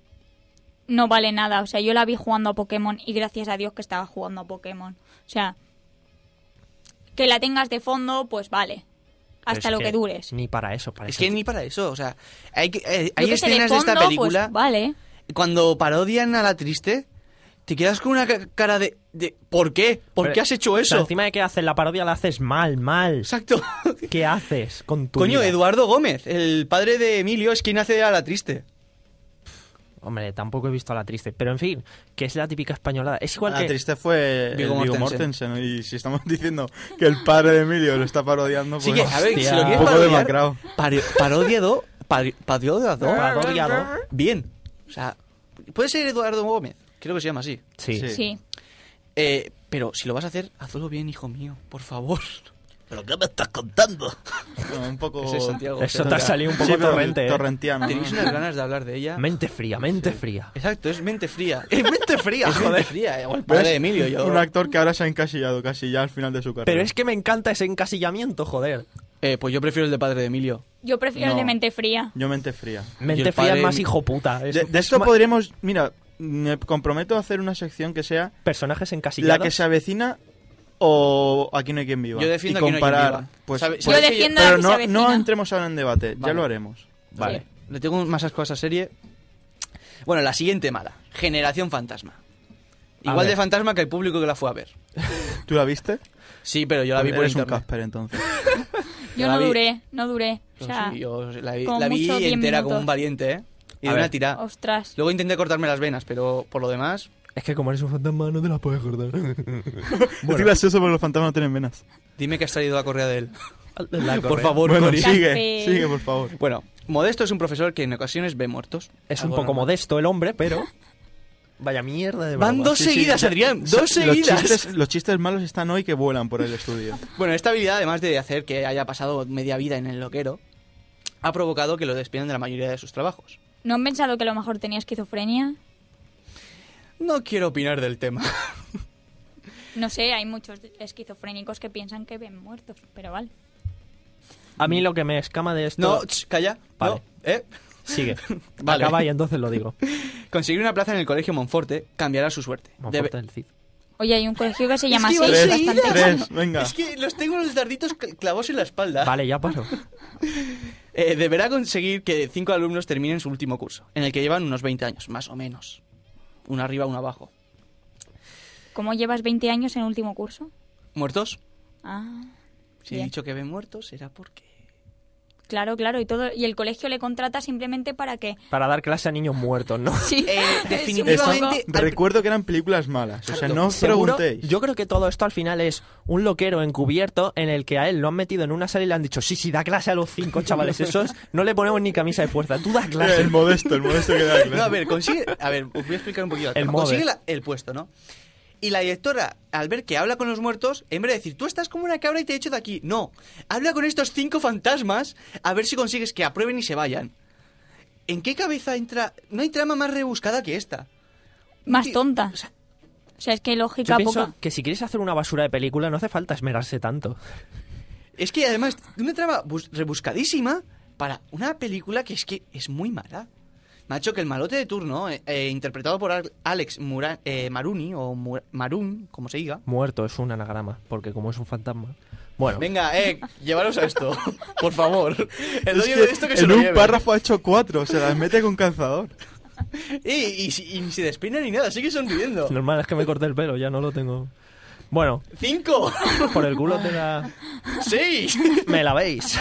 Speaker 6: no vale nada. O sea, yo la vi jugando a Pokémon y gracias a Dios que estaba jugando a Pokémon. O sea, que la tengas de fondo, pues vale. hasta
Speaker 7: es
Speaker 6: lo que, dures.
Speaker 7: Ni para eso, para
Speaker 2: Es
Speaker 7: eso.
Speaker 2: que ni para eso, o sea, hay, que- eh,
Speaker 6: Yo
Speaker 2: hay
Speaker 6: que sé, de
Speaker 2: escenas de esta
Speaker 6: fondo,
Speaker 2: película,
Speaker 6: pues, vale.
Speaker 2: cuando parodian a la triste, te quedas con una ca- cara de, de ¿por qué? ¿Por
Speaker 7: Pero,
Speaker 2: qué has hecho
Speaker 7: O sea,
Speaker 2: eso?
Speaker 7: encima de que haces la parodia la haces mal, mal.
Speaker 2: Exacto.
Speaker 7: ¿Qué haces con tu
Speaker 2: Coño,
Speaker 7: vida?
Speaker 2: Eduardo Gómez, el padre de Emilio, es quien hace a la triste.
Speaker 7: Hombre, tampoco he visto a la triste. Pero en fin, que es la típica españolada. Es igual
Speaker 3: La
Speaker 7: que...
Speaker 3: triste fue
Speaker 2: Viggo
Speaker 3: el Viggo
Speaker 2: Mortensen.
Speaker 3: Mortensen. Y si estamos diciendo que el padre de Emilio lo está parodiando, pues
Speaker 2: Sí que, a ver, si
Speaker 7: hostia.
Speaker 2: lo
Speaker 3: un
Speaker 2: quieres
Speaker 3: poco
Speaker 2: parodiar,
Speaker 3: demacrado.
Speaker 2: pari- parodiado, pari- parodiado,
Speaker 7: Parodiado.
Speaker 2: bien. O sea, puede ser Eduardo Gómez, creo que se llama así.
Speaker 7: Sí.
Speaker 3: Sí.
Speaker 6: Sí.
Speaker 2: Eh, pero si lo vas a hacer, hazlo bien, hijo mío, por favor.
Speaker 3: ¿Pero qué me estás contando? un poco...
Speaker 2: Ese es Santiago.
Speaker 7: Eso te ha salido un poco
Speaker 3: Sí, pero
Speaker 7: torrente, ¿eh?
Speaker 3: torrentiano. ¿no?
Speaker 2: Tenéis unas ganas de hablar de ella.
Speaker 7: Mente fría, mente fría.
Speaker 2: Exacto, es mente fría. Es mente fría, es mente fría. eh, O el
Speaker 3: ¿Ves?
Speaker 2: padre de Emilio, yo.
Speaker 3: Un actor que ahora se ha encasillado casi ya al final de su carrera.
Speaker 7: Pero es que me encanta ese encasillamiento, joder.
Speaker 2: Eh, pues yo prefiero el de padre de Emilio.
Speaker 6: Yo prefiero el
Speaker 3: No.
Speaker 6: de mente fría.
Speaker 3: Yo mente fría.
Speaker 2: Y
Speaker 7: Mente
Speaker 2: el
Speaker 7: fría
Speaker 2: padre-
Speaker 7: es más hijo puta. Es-
Speaker 3: De, de
Speaker 7: es
Speaker 3: esto
Speaker 7: ma-
Speaker 3: podríamos... Mira, me comprometo a hacer una sección que sea
Speaker 7: Personajes encasillados.
Speaker 3: la que se avecina o Aquí no hay quien viva.
Speaker 2: Yo defiendo
Speaker 3: y
Speaker 2: Aquí no hay quien
Speaker 3: comparar.
Speaker 2: viva.
Speaker 3: Pues,
Speaker 2: ¿Sabe-
Speaker 3: pues-
Speaker 6: Yo
Speaker 2: sabes que
Speaker 6: defiendo
Speaker 3: pero
Speaker 6: la que se
Speaker 3: no,
Speaker 6: avecina.
Speaker 3: no entremos ahora en debate, ya
Speaker 2: Vale.
Speaker 3: lo haremos.
Speaker 2: Vale. Le tengo más asco a esa serie. Bueno, la siguiente mala. Generación Fantasma. Igual
Speaker 7: ver.
Speaker 2: de fantasma que el público que la fue a ver.
Speaker 3: ¿Tú la viste?
Speaker 2: Sí, pero yo la vi por
Speaker 3: Eres un
Speaker 2: internet.
Speaker 3: Casper entonces.
Speaker 6: Yo
Speaker 2: la
Speaker 6: no
Speaker 2: vi.
Speaker 6: duré, no duré. O
Speaker 2: Yo
Speaker 6: sea,
Speaker 2: sí, yo la vi,
Speaker 6: como
Speaker 2: la vi
Speaker 6: mucho diez
Speaker 2: entera como
Speaker 6: minutos.
Speaker 2: un valiente, ¿eh? Y
Speaker 7: A
Speaker 2: de
Speaker 7: ver.
Speaker 2: una tirada.
Speaker 6: ostras.
Speaker 2: Luego intenté cortarme las venas, pero por lo demás...
Speaker 7: Es que como eres un fantasma no te las puedes cortar.
Speaker 3: Es gracioso porque los fantasmas no tienen venas.
Speaker 2: Dime que has traído la correa de él.
Speaker 7: La
Speaker 2: Por
Speaker 7: correa.
Speaker 2: favor,
Speaker 3: Bueno,
Speaker 2: Cori.
Speaker 3: sigue,
Speaker 6: Casper.
Speaker 3: sigue, por favor.
Speaker 2: Bueno, Modesto es un profesor que en ocasiones ve muertos.
Speaker 7: Es un
Speaker 2: Algo
Speaker 7: poco
Speaker 2: normal.
Speaker 7: modesto el hombre, pero... Vaya mierda de
Speaker 2: Van
Speaker 7: broma.
Speaker 2: dos
Speaker 3: Sí, sí,
Speaker 2: seguidas,
Speaker 3: ya-
Speaker 2: Adrián.
Speaker 3: Los
Speaker 2: Dos seguidas.
Speaker 3: chistes, los chistes malos están hoy que vuelan por el estudio.
Speaker 2: Bueno, esta habilidad, además de hacer que haya pasado media vida en el loquero, ha provocado que lo despidan de la mayoría de sus trabajos.
Speaker 6: ¿No han pensado que a lo mejor tenía esquizofrenia?
Speaker 2: No quiero opinar del tema.
Speaker 6: No sé, hay muchos esquizofrénicos que piensan que ven muertos, pero vale.
Speaker 7: A mí lo que me escama de esto...
Speaker 2: No, ch, calla.
Speaker 7: Vale.
Speaker 2: No, ¿eh?
Speaker 7: Sigue.
Speaker 2: Vale.
Speaker 7: Acaba y entonces lo digo.
Speaker 2: Conseguir una plaza en el colegio Monforte cambiará su suerte.
Speaker 7: Monforte
Speaker 2: Debe-
Speaker 7: del Cid.
Speaker 6: Oye, hay un colegio que se llama
Speaker 2: Es que
Speaker 6: así,
Speaker 2: van
Speaker 3: Tres,
Speaker 2: seguidas.
Speaker 6: bastante
Speaker 3: tres,
Speaker 6: bueno.
Speaker 3: venga.
Speaker 2: Es que los tengo los darditos cl- clavos en la espalda.
Speaker 7: Vale, ya paro.
Speaker 2: Eh, deberá conseguir que cinco alumnos terminen su último curso, en el que llevan unos veinte años, más o menos. Uno arriba, uno abajo.
Speaker 6: ¿Cómo llevas veinte años en último curso?
Speaker 2: ¿Muertos?
Speaker 6: Ah,
Speaker 2: Si he
Speaker 6: Bien.
Speaker 2: dicho que ven muertos, era porque...
Speaker 6: claro, claro, y todo y el colegio le contrata simplemente para que
Speaker 7: Para dar clase a niños muertos, ¿no?
Speaker 6: sí,
Speaker 2: Eh,
Speaker 6: es
Speaker 2: definitivamente-
Speaker 6: un poco-
Speaker 3: Recuerdo que eran películas malas, o sea,
Speaker 2: Exacto.
Speaker 3: no os
Speaker 7: ¿Seguro?
Speaker 3: preguntéis.
Speaker 7: Yo creo que todo esto al final es un loquero encubierto en el que a él lo han metido en una sala y le han dicho, sí, sí, da clase a los cinco chavales esos, no le ponemos ni camisa de fuerza, tú da clase.
Speaker 3: El modesto, el modesto que da clase.
Speaker 2: No, a ver, consigue... A ver, os voy a explicar un poquito.
Speaker 7: El
Speaker 2: consigue
Speaker 7: mode.
Speaker 2: la- el puesto, ¿no? Y la directora, al ver que habla con los muertos, en vez de decir, tú estás como una cabra y te echo de aquí, no. Habla con estos cinco fantasmas a ver si consigues que aprueben y se vayan. ¿En qué cabeza entra...? No hay trama más rebuscada que esta.
Speaker 6: más
Speaker 2: Tío,
Speaker 6: tonta.
Speaker 2: o sea,
Speaker 6: O sea, es que
Speaker 7: Yo
Speaker 6: lógica
Speaker 7: pienso
Speaker 6: poca.
Speaker 7: que si quieres hacer una basura de película no hace falta esmerarse tanto.
Speaker 2: es que además, una trama bus- rebuscadísima para una película que es que es muy mala. Macho, que el malote de turno, eh, eh, interpretado por Al- Alex Mura- eh, Maruni, o Mu- Marun, como se diga.
Speaker 7: Muerto es un anagrama, porque como es un fantasma... Bueno,
Speaker 2: Venga, eh, llevaros a esto, por favor. El
Speaker 3: Es
Speaker 2: dueño
Speaker 3: que
Speaker 2: de esto que se
Speaker 3: en
Speaker 2: lo
Speaker 3: un
Speaker 2: lleve.
Speaker 3: párrafo ha hecho cuatro, se las mete con calzador.
Speaker 2: Y, y, si- y ni se despeina ni nada, sigue sonriendo.
Speaker 7: normal es que me corté el pelo, ya no lo tengo... Bueno,
Speaker 2: ¡Cinco!
Speaker 7: por el culo te la...
Speaker 2: ¡Seis!
Speaker 7: Me la veis.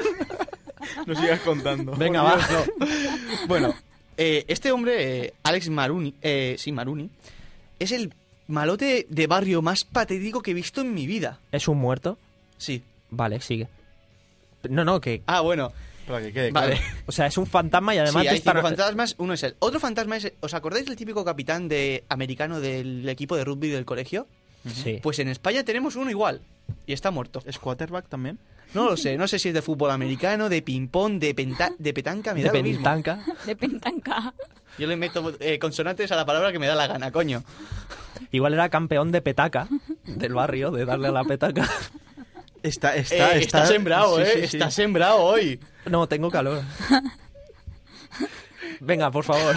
Speaker 3: No sigas contando.
Speaker 7: Venga,
Speaker 2: Por
Speaker 7: va.
Speaker 2: Dios, no. Bueno, eh, este hombre, eh, Alex Maruni, eh, sí, Maruni, es el malote de barrio más patético que he visto en mi vida.
Speaker 7: ¿Es un muerto?
Speaker 2: Sí.
Speaker 7: Vale, sigue. No, no, que...
Speaker 2: Ah, bueno.
Speaker 3: Para que quede
Speaker 2: Vale.
Speaker 3: claro.
Speaker 7: O sea, es un fantasma y además
Speaker 2: Sí,
Speaker 7: de
Speaker 2: hay
Speaker 7: estar...
Speaker 2: cinco fantasmas, uno es él. Otro fantasma es, ¿os acordáis del típico capitán de americano del equipo de rugby del colegio?
Speaker 7: Sí.
Speaker 2: Pues en España tenemos uno igual. Y está muerto.
Speaker 3: ¿Es quarterback también?
Speaker 2: No lo sé, no sé si es de fútbol americano, de ping-pong, de, penta- de petanca, me
Speaker 7: de
Speaker 2: da lo mismo.
Speaker 7: pentanca.
Speaker 6: De pentanca.
Speaker 2: Yo le meto eh, consonantes a la palabra que me da la gana, coño.
Speaker 7: Igual era campeón de petaca del barrio, de darle a la petaca.
Speaker 3: Está,
Speaker 2: Eh,
Speaker 3: está,
Speaker 2: está, sembrado,
Speaker 3: sí,
Speaker 2: eh.
Speaker 3: sí, sí.
Speaker 2: Está sembrado hoy.
Speaker 7: No, tengo calor. Venga, por favor.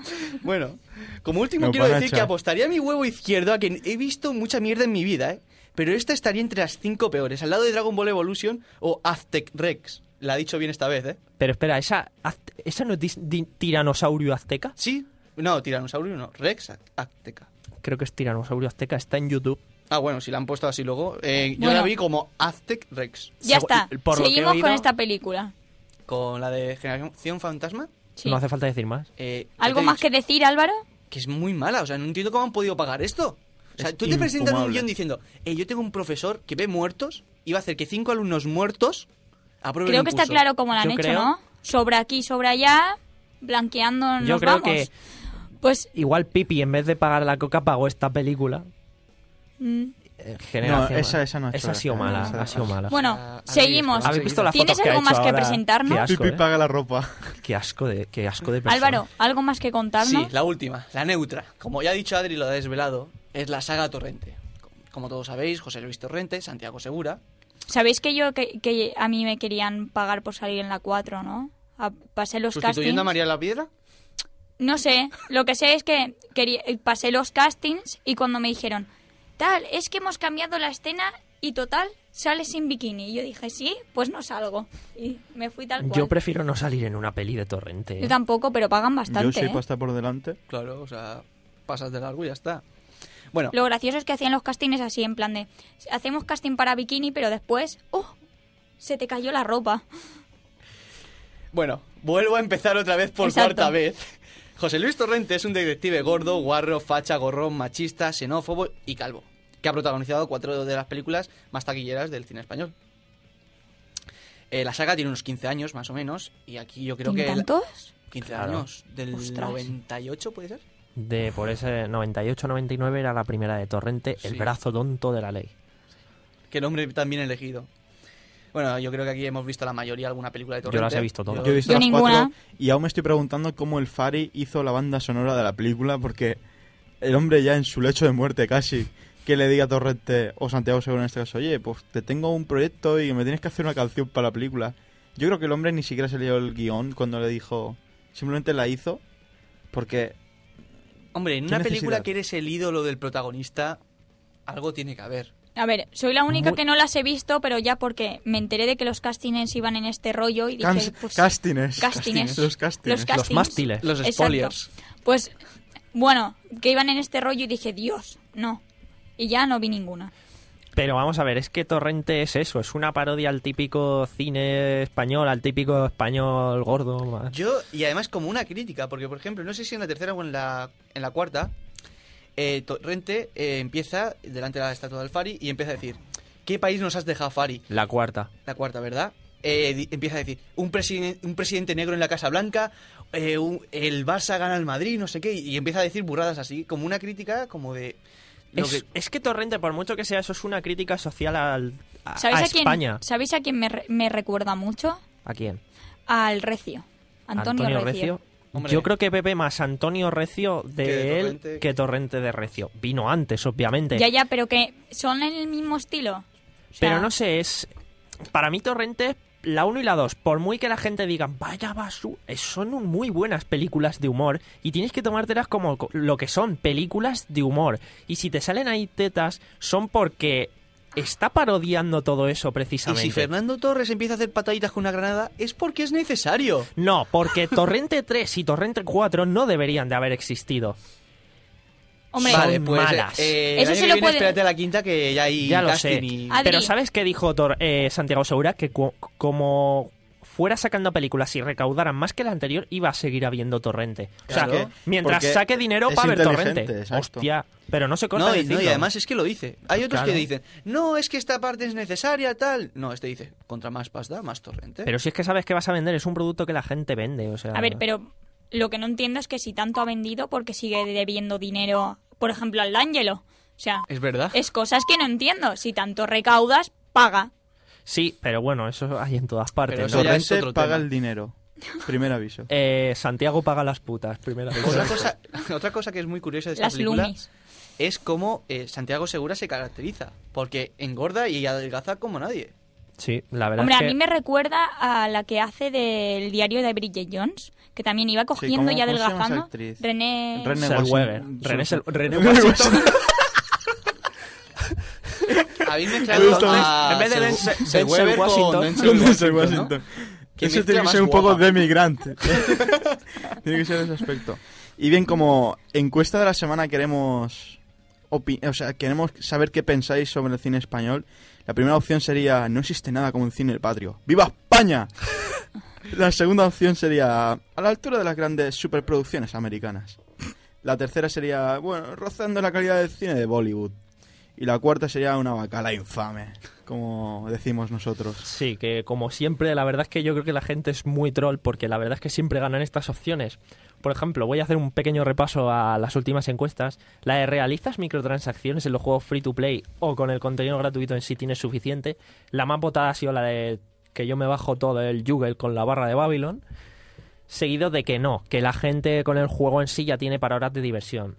Speaker 2: Bueno, como último
Speaker 3: Me
Speaker 2: quiero
Speaker 3: van a
Speaker 2: decir que
Speaker 3: echar.
Speaker 2: apostaría mi huevo izquierdo a que he visto mucha mierda en mi vida, ¿eh? pero esta estaría entre las cinco peores, al lado de Dragon Ball Evolution o Aztec Rex. La ha dicho bien esta vez, ¿eh?
Speaker 7: Pero espera, ¿esa, ¿esa no es dis- di- tiranosaurio azteca?
Speaker 2: Sí, no, tiranosaurio no, Rex Azteca.
Speaker 7: Creo que es tiranosaurio azteca, está en YouTube.
Speaker 2: Ah, bueno, si la han puesto así luego. Eh, yo
Speaker 6: Bueno.
Speaker 2: la vi como Aztec Rex.
Speaker 6: Ya
Speaker 7: Segu-
Speaker 6: está.
Speaker 7: por lo que he
Speaker 6: Seguimos
Speaker 7: oído-
Speaker 6: con esta película.
Speaker 2: Con la de Generación Fantasma.
Speaker 6: Sí.
Speaker 7: No hace falta decir más.
Speaker 2: Eh,
Speaker 6: ¿Algo
Speaker 2: te he
Speaker 6: más
Speaker 2: dicho
Speaker 6: que decir, Álvaro?
Speaker 2: que es muy mala, o sea, no entiendo cómo han podido pagar esto. O sea,
Speaker 3: Es
Speaker 2: tú te presentas en un
Speaker 3: infumable.
Speaker 2: guión diciendo, eh, yo tengo un profesor que ve muertos y va a hacer que cinco alumnos muertos aprueben
Speaker 6: Creo
Speaker 2: un
Speaker 6: que está
Speaker 2: curso.
Speaker 6: claro cómo lo han
Speaker 7: Yo
Speaker 6: hecho,
Speaker 7: creo-
Speaker 6: ¿no? Sobre aquí, sobre allá, blanqueando
Speaker 7: Yo
Speaker 6: nos
Speaker 7: creo
Speaker 6: vamos.
Speaker 7: que
Speaker 6: Pues,
Speaker 7: igual Pipi, en vez de pagar la coca, pagó esta película.
Speaker 6: mm,
Speaker 7: Eh, Generación-
Speaker 3: No, esa- esa no ha hecho
Speaker 7: Esa ha sido
Speaker 3: gracia,
Speaker 7: mala,
Speaker 3: esa-
Speaker 7: ha sido mala.
Speaker 6: bueno,
Speaker 2: Ah,
Speaker 6: seguimos.
Speaker 2: ¿habéis
Speaker 7: ¿Habéis visto las
Speaker 6: ¿Tienes
Speaker 7: fotos que ha
Speaker 6: algo
Speaker 7: hecho
Speaker 6: más que
Speaker 7: ahora?
Speaker 6: presentarnos?
Speaker 7: Qué asco,
Speaker 3: Pipi
Speaker 7: eh.
Speaker 3: paga la ropa.
Speaker 7: Qué asco de, qué asco de persona.
Speaker 6: Álvaro, ¿algo más que contarnos?
Speaker 2: Sí, la última, la neutra. Como ya ha dicho Adri, lo ha desvelado, es la saga Torrente. Como todos sabéis, José Luis Torrente, Santiago Segura.
Speaker 6: ¿Sabéis que yo que, que a mí me querían pagar por salir en la cuatro, ¿no? A- pasé los
Speaker 2: ¿Sustituyendo
Speaker 6: castings.
Speaker 2: a María la Piedra?
Speaker 6: No sé, lo que sé es que quería, pasé los castings y cuando me dijeron, tal, es que hemos cambiado la escena y total, sales sin bikini. Y yo dije, sí, pues no salgo. Y me fui tal cual.
Speaker 7: Yo prefiero no salir en una peli de Torrente. ¿eh?
Speaker 6: Yo tampoco, pero pagan bastante.
Speaker 3: Yo soy
Speaker 6: ¿eh?
Speaker 3: pasta por delante.
Speaker 2: Claro, o sea, pasas de largo y ya está. Bueno,
Speaker 6: Lo gracioso es que hacían los castings así, en plan de, hacemos casting para bikini, pero después, ¡oh! Se te cayó la ropa.
Speaker 2: bueno, vuelvo a empezar otra vez por
Speaker 6: Exacto.
Speaker 2: cuarta vez. José Luis Torrente es un detective gordo, guarro, facha, gorrón, machista, xenófobo y calvo, que ha protagonizado cuatro de las películas más taquilleras del cine español. Eh, la saga tiene unos quince años, más o menos, y aquí yo creo
Speaker 6: ¿Tiene
Speaker 2: que...
Speaker 6: tantos?
Speaker 2: quince
Speaker 7: Claro.
Speaker 2: años, del
Speaker 6: Ostras.
Speaker 2: noventa y ocho, ¿puede ser?
Speaker 7: De por ese noventa y ocho noventa y nueve era la primera de Torrente, El
Speaker 2: Sí.
Speaker 7: brazo tonto de la ley.
Speaker 2: Qué nombre tan bien elegido. Bueno, yo creo que aquí hemos visto la mayoría alguna película de Torrente.
Speaker 7: Yo las he visto todas.
Speaker 3: Yo he visto
Speaker 6: Yo
Speaker 3: las
Speaker 6: ninguna.
Speaker 3: cuatro y aún me estoy preguntando cómo el Fari hizo la banda sonora de la película, porque el hombre ya en su lecho de muerte casi, que le diga a Torrente o Santiago Segura en este caso, oye, pues te tengo un proyecto y me tienes que hacer una canción para la película. Yo creo que el hombre ni siquiera se leyó el guión cuando le dijo, simplemente la hizo porque...
Speaker 2: Hombre, en
Speaker 3: ¿Qué
Speaker 2: una película
Speaker 3: necesidad?
Speaker 2: que eres el ídolo del protagonista, algo tiene que haber.
Speaker 6: A ver, soy la única
Speaker 7: Muy-
Speaker 6: que no las he visto, pero ya porque me enteré de que los castings iban en este rollo y dije,
Speaker 3: Cans-
Speaker 6: pues...
Speaker 3: castings.
Speaker 6: Castings.
Speaker 3: Los castings.
Speaker 6: Los castings.
Speaker 7: mástiles.
Speaker 2: Los
Speaker 6: Exacto.
Speaker 2: spoilers.
Speaker 6: Pues, bueno, que iban en este rollo y dije, Dios, no. Y ya no vi ninguna.
Speaker 7: Pero vamos a ver, es que Torrente es eso, es una parodia al típico cine español, al típico español gordo. más-
Speaker 2: Yo, y además como una crítica, porque por ejemplo, no sé si en la tercera o en la, en la cuarta, eh, Torrente eh, empieza delante de la estatua del Fari y empieza a decir, ¿qué país nos has dejado, Fari?
Speaker 7: La cuarta.
Speaker 2: La cuarta, ¿verdad? Eh, di- empieza a decir, un, presiden- un presidente negro en la Casa Blanca, eh, un- el Barça gana al Madrid, no sé qué, y empieza a decir burradas así, como una crítica como de... lo
Speaker 7: Es,
Speaker 2: que-
Speaker 7: es que Torrente, por mucho que sea eso, es una crítica social al, a,
Speaker 6: ¿Sabéis
Speaker 7: a
Speaker 6: a, quién,
Speaker 7: España.
Speaker 6: ¿sabéis a quién me, re- me recuerda mucho?
Speaker 7: ¿A quién?
Speaker 6: Al Recio. Antonio, Recio.
Speaker 2: Hombre.
Speaker 7: Yo creo que Pepe más Antonio Recio de,
Speaker 2: Que de
Speaker 7: él
Speaker 2: Torrente.
Speaker 7: que Torrente de Recio. Vino antes, obviamente.
Speaker 6: Ya, ya, pero que son en el mismo estilo. O sea,
Speaker 7: Pero no sé, es... Para mí Torrente, la uno y la dos, por muy que la gente diga, vaya basu, eh, son un- muy buenas películas de humor y tienes que tomártelas como co- lo que son, películas de humor. Y si te salen ahí tetas, son porque está parodiando todo eso
Speaker 2: Y
Speaker 7: precisamente.
Speaker 2: si Fernando Torres empieza a hacer pataditas con una granada, es porque es necesario.
Speaker 7: No, porque Torrente tres y Torrente cuatro no deberían de haber existido.
Speaker 6: Hombre,
Speaker 7: Son
Speaker 2: Vale, pues
Speaker 7: malas.
Speaker 2: eh,
Speaker 6: Eso
Speaker 2: el año
Speaker 6: se
Speaker 2: que
Speaker 6: lo
Speaker 2: viene
Speaker 6: puede-
Speaker 2: espérate a la quinta que ya hay
Speaker 7: Ya lo
Speaker 2: casting
Speaker 7: sé.
Speaker 2: y...
Speaker 6: Adri.
Speaker 7: Pero ¿sabes qué dijo Tor- eh, Santiago Segura? Que cu- como fuera sacando películas y recaudaran más que la anterior, iba a seguir habiendo Torrente. O sea,
Speaker 2: Claro,
Speaker 7: mientras
Speaker 3: porque
Speaker 7: saque dinero
Speaker 3: es
Speaker 7: para ver
Speaker 3: inteligente,
Speaker 7: Torrente.
Speaker 3: exacto.
Speaker 7: Hostia, pero no se corta
Speaker 2: No,
Speaker 7: de
Speaker 2: y, no, y
Speaker 7: decirlo.
Speaker 2: además es que lo dice. Hay otros
Speaker 7: Claro.
Speaker 2: que dicen, no, es que esta parte es necesaria, tal. No, este dice, contra más pasta, más Torrente.
Speaker 7: Pero si es que sabes que vas a vender, es un producto que la gente vende, o sea...
Speaker 6: A ver, pero lo que no entiendo es que si tanto ha vendido, porque sigue debiendo dinero, por ejemplo, al D'Angelo. O sea,
Speaker 2: Es verdad.
Speaker 6: es cosas que no entiendo. Si tanto recaudas, paga.
Speaker 7: Sí, pero bueno, eso hay en todas partes,
Speaker 2: Pero
Speaker 7: ¿no?
Speaker 2: eso ya es
Speaker 3: Torrente
Speaker 2: otro
Speaker 3: paga
Speaker 2: tema.
Speaker 3: el dinero. Primer aviso.
Speaker 7: Eh, Santiago paga las putas, primera vez.
Speaker 2: Otra cosa, otra cosa que es muy curiosa de esta
Speaker 6: Las
Speaker 2: película
Speaker 6: Lumis.
Speaker 2: es cómo eh, Santiago Segura se caracteriza. Porque engorda y adelgaza como nadie.
Speaker 7: Sí, la verdad
Speaker 6: Hombre,
Speaker 7: es
Speaker 6: a
Speaker 7: que...
Speaker 6: mí me recuerda a la que hace del diario de Bridget Jones, que también iba cogiendo
Speaker 3: ¿cómo-
Speaker 6: y
Speaker 3: cómo se llama esa
Speaker 6: adelgazando.
Speaker 3: actriz?
Speaker 6: René...
Speaker 3: René
Speaker 7: Zellweger.
Speaker 3: Washington.
Speaker 7: René Zell- René
Speaker 3: René
Speaker 7: Washington.
Speaker 2: Habéis
Speaker 3: Me
Speaker 2: mezclado
Speaker 3: gusta
Speaker 2: a
Speaker 7: en vez de
Speaker 2: Sel-
Speaker 7: Denzel-
Speaker 2: Sel
Speaker 7: Denzel
Speaker 2: Weber con
Speaker 7: Washington.
Speaker 2: Denzel
Speaker 3: Con Denzel
Speaker 2: Washington,
Speaker 3: Washington.
Speaker 2: ¿no? Qué
Speaker 3: Eso tiene
Speaker 2: mezcla
Speaker 3: que
Speaker 2: más
Speaker 3: ser un poco
Speaker 2: guapa.
Speaker 3: de migrante. Tiene que ser ese aspecto. Y bien, como encuesta de la semana queremos opi- o sea, queremos saber qué pensáis sobre el cine español. La primera opción sería: no existe nada como un cine patrio. ¡Viva España! La segunda opción sería: a la altura de las grandes superproducciones americanas. La tercera sería: bueno, rozando la calidad del cine de Bollywood. Y la cuarta sería: una bacala infame, como decimos nosotros.
Speaker 7: Sí, que como siempre, la verdad es que yo creo que la gente es muy troll porque la verdad es que siempre ganan estas opciones. Por ejemplo, voy a hacer un pequeño repaso a las últimas encuestas. La de ¿realizas microtransacciones en los juegos free to play o con el contenido gratuito en sí tienes suficiente? La más votada ha sido la de que yo me bajo todo el Google con la barra de Babylon. Seguido de que no, que la gente con el juego en sí ya tiene para horas de diversión.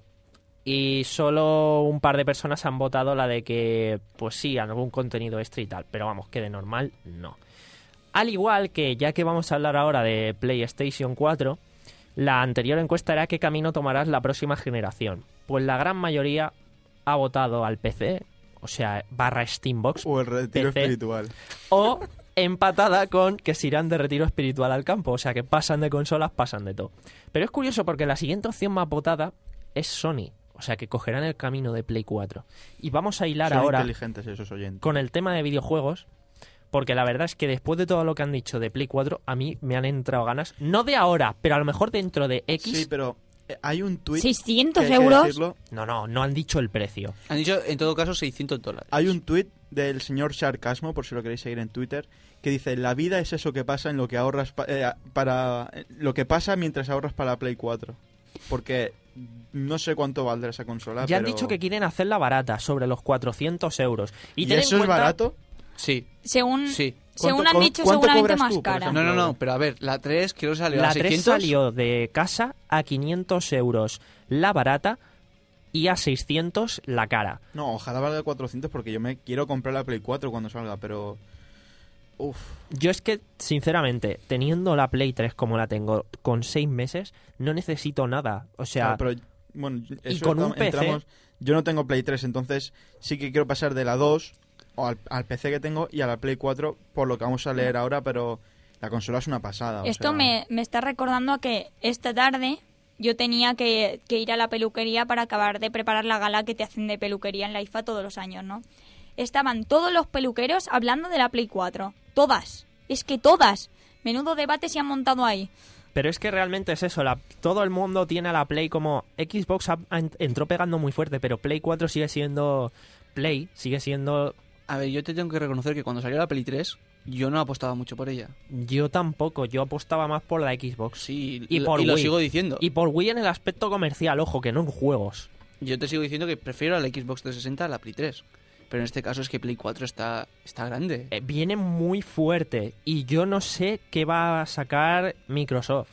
Speaker 7: Y solo un par de personas han votado la de que, pues sí, algún contenido extra y tal. Pero vamos, que de normal, no. Al igual que, ya que vamos a hablar ahora de PlayStation cuatro, la anterior encuesta era ¿qué camino tomarás la próxima generación? Pues la gran mayoría ha votado al P C, o sea, barra Steambox,
Speaker 3: O el retiro
Speaker 7: P C.
Speaker 3: espiritual.
Speaker 7: o empatada con que se irán de retiro espiritual al campo. O sea, que pasan de consolas, pasan de todo. Pero es curioso porque la siguiente opción más votada es Sony. O sea, que cogerán el camino de Play cuatro. Y vamos a hilar
Speaker 3: Son
Speaker 7: ahora
Speaker 3: inteligentes esos oyentes.
Speaker 7: con el tema de videojuegos, porque la verdad es que después de todo lo que han dicho de Play cuatro, a mí me han entrado ganas, no de ahora, pero a lo mejor dentro de X.
Speaker 3: Sí, pero eh, hay un tuit...
Speaker 6: ¿seiscientos
Speaker 3: que hay que
Speaker 6: euros?
Speaker 3: decirlo.
Speaker 7: No, no, no han dicho el precio.
Speaker 2: Han dicho, en todo caso, seiscientos dólares.
Speaker 3: Hay un tuit del señor Sarcasmo, por si lo queréis seguir en Twitter, que dice: la vida es eso que pasa en lo que ahorras pa- eh, para eh, lo que pasa mientras ahorras para la Play cuatro. Porque no sé cuánto valdrá esa consola.
Speaker 7: Ya han
Speaker 3: pero-
Speaker 7: dicho que quieren hacerla barata, sobre los cuatrocientos euros. Y,
Speaker 3: ¿Y
Speaker 7: ten en
Speaker 3: eso es
Speaker 7: cuenta-
Speaker 3: barato?
Speaker 2: Sí,
Speaker 6: Según,
Speaker 2: sí.
Speaker 6: según
Speaker 3: ¿Cuánto
Speaker 6: han
Speaker 3: co-
Speaker 6: dicho,
Speaker 3: cuánto
Speaker 6: seguramente
Speaker 3: cobras
Speaker 6: más
Speaker 3: tú, por
Speaker 6: cara.
Speaker 3: ejemplo?
Speaker 2: No, no, no, pero a ver, la tres creo que salió
Speaker 7: La
Speaker 2: a
Speaker 7: tres
Speaker 2: seiscientos.
Speaker 7: salió de casa a quinientos euros la barata y a seiscientos la cara.
Speaker 3: No, ojalá valga cuatrocientos porque yo me quiero comprar la Play cuatro cuando salga, pero... Uf.
Speaker 7: Yo es que, sinceramente, teniendo la Play tres como la tengo con seis meses, no necesito nada. O sea,
Speaker 3: Claro, pero, bueno, eso
Speaker 7: con un
Speaker 3: está-
Speaker 7: P C.
Speaker 3: entramos- yo no tengo Play tres, entonces sí que quiero pasar de la dos o al, al P C que tengo y a la Play cuatro, por lo que vamos a leer ahora, pero la consola es una pasada. o
Speaker 6: Esto
Speaker 3: sea,
Speaker 6: me, me está recordando a que esta tarde yo tenía que, que ir a la peluquería para acabar de preparar la gala que te hacen de peluquería en la I F A todos los años, ¿no? Estaban todos los peluqueros hablando de la Play cuatro. Todas. Es que todas. Menudo debate se han montado ahí.
Speaker 7: pero es que realmente es eso. La, todo el mundo tiene a la Play como... Xbox ha- ha- entró pegando muy fuerte, pero Play cuatro sigue siendo... Play sigue siendo...
Speaker 2: A ver, yo te tengo que reconocer que cuando salió la Play tres, yo no apostaba mucho por ella.
Speaker 7: Yo tampoco. Yo apostaba más por la Xbox.
Speaker 2: Sí,
Speaker 7: Y por
Speaker 2: y lo
Speaker 7: Wii.
Speaker 2: sigo diciendo.
Speaker 7: Y por Wii en el aspecto comercial, ojo, que no en juegos.
Speaker 2: Yo te sigo diciendo que prefiero a la Xbox trescientos sesenta a la Play tres. Pero en este caso es que Play cuatro está, está grande.
Speaker 7: Eh, viene muy fuerte y yo no sé qué va a sacar Microsoft.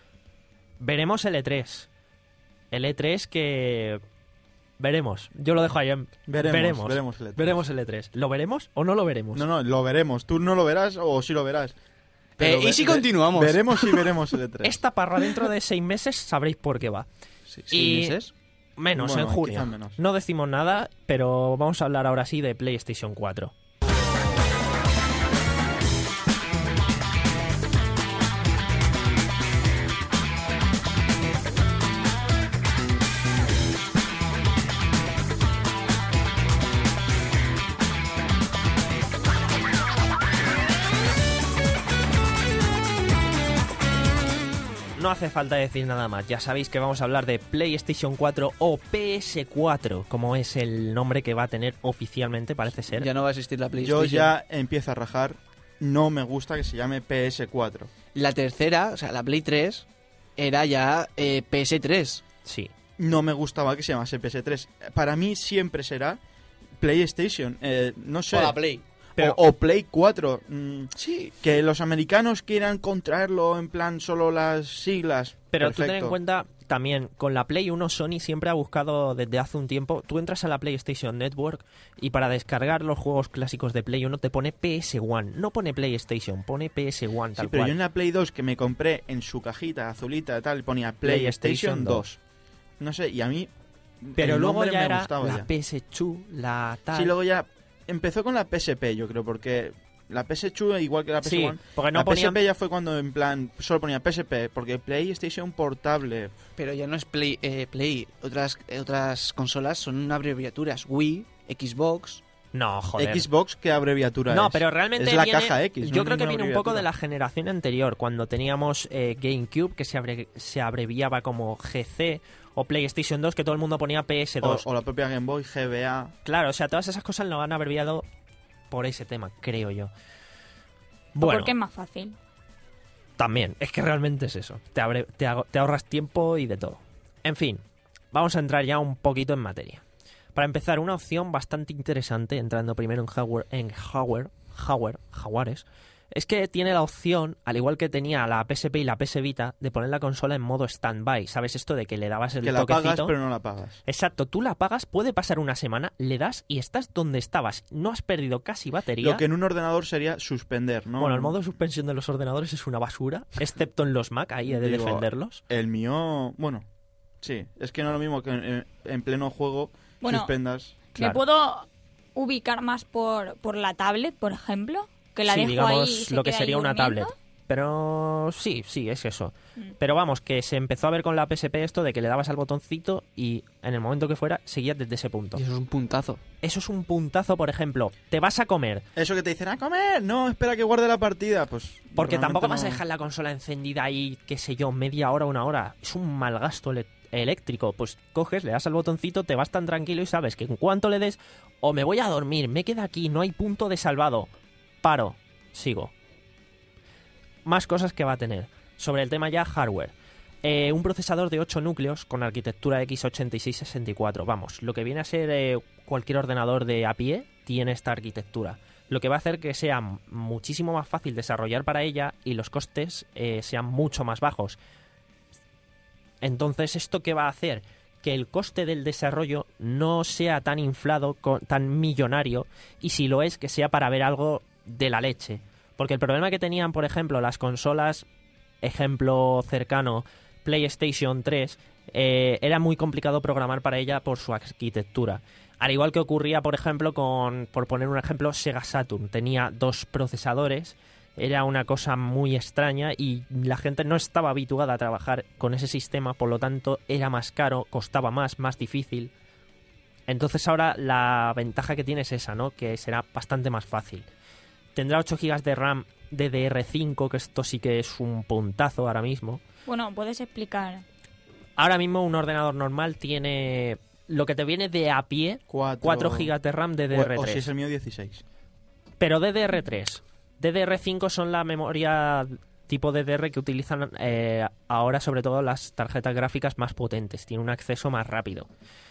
Speaker 7: Veremos el E tres. El E tres que... Veremos. Yo lo dejo ahí en...
Speaker 3: Veremos,
Speaker 7: veremos.
Speaker 3: veremos el E tres.
Speaker 7: Veremos el E tres. ¿Lo veremos o no lo veremos?
Speaker 3: No, no, lo veremos. Tú no lo verás o sí lo verás.
Speaker 2: Eh, ¿y
Speaker 3: ve-
Speaker 2: si
Speaker 3: ve-
Speaker 2: continuamos?
Speaker 3: Veremos y veremos el E tres.
Speaker 7: Esta parra dentro de seis meses sabréis por qué va.
Speaker 2: Sí,
Speaker 7: Y-
Speaker 2: ¿seis meses?
Speaker 7: Menos,
Speaker 3: Bueno,
Speaker 7: en junio.
Speaker 3: quizás menos.
Speaker 7: No decimos nada, pero vamos a hablar ahora sí de PlayStation cuatro. No hace falta decir nada más, ya sabéis que vamos a hablar de PlayStation cuatro o P S cuatro, como es el nombre que va a tener oficialmente, parece ser.
Speaker 2: Ya no va a existir la
Speaker 3: Yo
Speaker 2: PlayStation.
Speaker 3: ya empiezo a rajar. No me gusta que se llame P S cuatro.
Speaker 2: La tercera, o sea, la Play tres, era ya eh, P S tres.
Speaker 7: Sí.
Speaker 3: No me gustaba que se llamase P S tres. Para mí siempre será PlayStation. Eh, no sé.
Speaker 2: O la Play.
Speaker 7: Pero-
Speaker 3: o, o Play cuatro. Mm,
Speaker 2: Sí.
Speaker 3: que los americanos quieran contraerlo en plan solo las siglas.
Speaker 7: Pero tú ten
Speaker 3: perfecto.
Speaker 7: en cuenta también, con la Play uno Sony siempre ha buscado desde hace un tiempo, tú entras a la PlayStation Network y para descargar los juegos clásicos de Play uno te pone P S uno, no pone PlayStation, pone P S uno
Speaker 3: Sí,
Speaker 7: tal
Speaker 3: pero
Speaker 7: cual.
Speaker 3: yo en la Play dos que me compré en su cajita azulita tal ponía
Speaker 7: PlayStation
Speaker 3: PlayStation dos. No sé, y a mí
Speaker 7: Pero
Speaker 3: el
Speaker 7: luego
Speaker 3: nombre
Speaker 7: ya
Speaker 3: me
Speaker 7: era
Speaker 3: gustaba
Speaker 7: la
Speaker 3: ya.
Speaker 7: P S dos, la tal...
Speaker 3: Sí, luego ya empezó con la P S P, yo creo, porque la P S dos, igual que la P S uno,
Speaker 7: Sí, porque no
Speaker 3: la
Speaker 7: ponían...
Speaker 3: P S P ya fue cuando en plan solo ponía P S P, porque PlayStation Portable...
Speaker 2: Pero ya no es Play. Eh, Play. Otras, eh, otras consolas son abreviaturas. Wii, Xbox.
Speaker 7: No, joder.
Speaker 3: Xbox, ¿qué abreviatura
Speaker 7: No,
Speaker 3: es?
Speaker 7: pero realmente
Speaker 3: es la
Speaker 7: viene-
Speaker 3: caja X.
Speaker 7: Yo
Speaker 3: no
Speaker 7: creo
Speaker 3: es
Speaker 7: que
Speaker 3: una
Speaker 7: viene un poco
Speaker 3: abreviatura.
Speaker 7: de la generación anterior, cuando teníamos eh, GameCube, que se, abre- se abreviaba como G C, o PlayStation dos, que todo el mundo ponía P S
Speaker 3: O,
Speaker 7: dos.
Speaker 3: o la propia Game Boy, G B A...
Speaker 7: Claro, o sea, todas esas cosas lo han abreviado por ese tema, creo yo.
Speaker 6: O
Speaker 7: Bueno,
Speaker 6: porque es más fácil.
Speaker 7: también, es que realmente es eso. Te, abre- te, hago- te ahorras tiempo y de todo. En fin, vamos a entrar ya un poquito en materia. Para empezar, una opción bastante interesante, entrando primero en hardware, en hardware, hardware, jaguares, es que tiene la opción, al igual que tenía la P S P y la P S Vita, de poner la consola en modo stand-by. ¿Sabes esto de que le dabas el
Speaker 3: Que la
Speaker 7: toquecito?
Speaker 3: pagas, pero no la pagas.
Speaker 7: Exacto, tú la pagas, puede pasar una semana, le das y estás donde estabas. No has perdido casi batería.
Speaker 3: Lo que en un ordenador sería suspender, ¿no?
Speaker 7: Bueno, el modo de suspensión de los ordenadores es una basura, excepto en los Mac, ahí he de
Speaker 3: Digo,
Speaker 7: defenderlos.
Speaker 3: El mío... Bueno, sí. Es que no es lo mismo que en, en pleno juego
Speaker 6: Bueno,
Speaker 3: suspendas...
Speaker 7: Claro.
Speaker 6: ¿Me puedo ubicar más por, por la tablet, por ejemplo? Que la
Speaker 7: Sí,
Speaker 6: dejo
Speaker 7: digamos
Speaker 6: ahí y se
Speaker 7: lo que
Speaker 6: queda
Speaker 7: sería
Speaker 6: ahí
Speaker 7: una
Speaker 6: durmiendo.
Speaker 7: tablet. Pero sí, sí, es eso.
Speaker 6: Mm.
Speaker 7: Pero vamos, que se empezó a ver con la P S P esto de que le dabas al botoncito y en el momento que fuera seguías desde ese punto.
Speaker 2: Y eso es un puntazo.
Speaker 7: Eso es un puntazo, por ejemplo. Te vas a comer,
Speaker 3: Eso que te dicen, ¡a comer! No, espera que guarde la partida. Pues
Speaker 7: porque
Speaker 3: realmente
Speaker 7: tampoco
Speaker 3: no-
Speaker 7: vas a dejar la consola encendida ahí, qué sé yo, media hora, una hora. Es un mal gasto ele- eléctrico. Pues coges, le das al botoncito, te vas tan tranquilo y sabes que en cuanto le des, o me voy a dormir, me queda aquí, no hay punto de salvado. Paro, sigo. Más cosas que va a tener. Sobre el tema ya hardware. Eh, un procesador de ocho núcleos con arquitectura X ochenta y seis sesenta y cuatro. Vamos, lo que viene a ser eh, cualquier ordenador de a pie tiene esta arquitectura. Lo que va a hacer que sea muchísimo más fácil desarrollar para ella y los costes eh, sean mucho más bajos. Entonces, ¿esto qué va a hacer? Que el coste del desarrollo no sea tan inflado, co- tan millonario, y si lo es, que sea para ver algo de la leche. Porque el problema que tenían, por ejemplo, las consolas, ejemplo cercano, PlayStation tres, eh, era muy complicado programar para ella por su arquitectura. Al igual que ocurría, por ejemplo, con, por poner un ejemplo, Sega Saturn. Tenía dos procesadores, era una cosa muy extraña y la gente no estaba habituada a trabajar con ese sistema, por lo tanto era más caro, costaba más, más difícil. Entonces ahora la ventaja que tiene es esa, ¿no? Que será bastante más fácil. Tendrá ocho gigas de RAM D D R cinco, que esto sí que es un puntazo ahora mismo.
Speaker 6: Bueno, puedes explicar.
Speaker 7: Ahora mismo un ordenador normal tiene lo que te viene de a pie,
Speaker 3: Cuatro...
Speaker 7: cuatro gigas de RAM D D R tres.
Speaker 3: O, o si es el mío, dieciséis.
Speaker 7: Pero D D R tres. D D R cinco son la memoria tipo D D R que utilizan eh, ahora sobre todo las tarjetas gráficas más potentes. Tiene un acceso más rápido.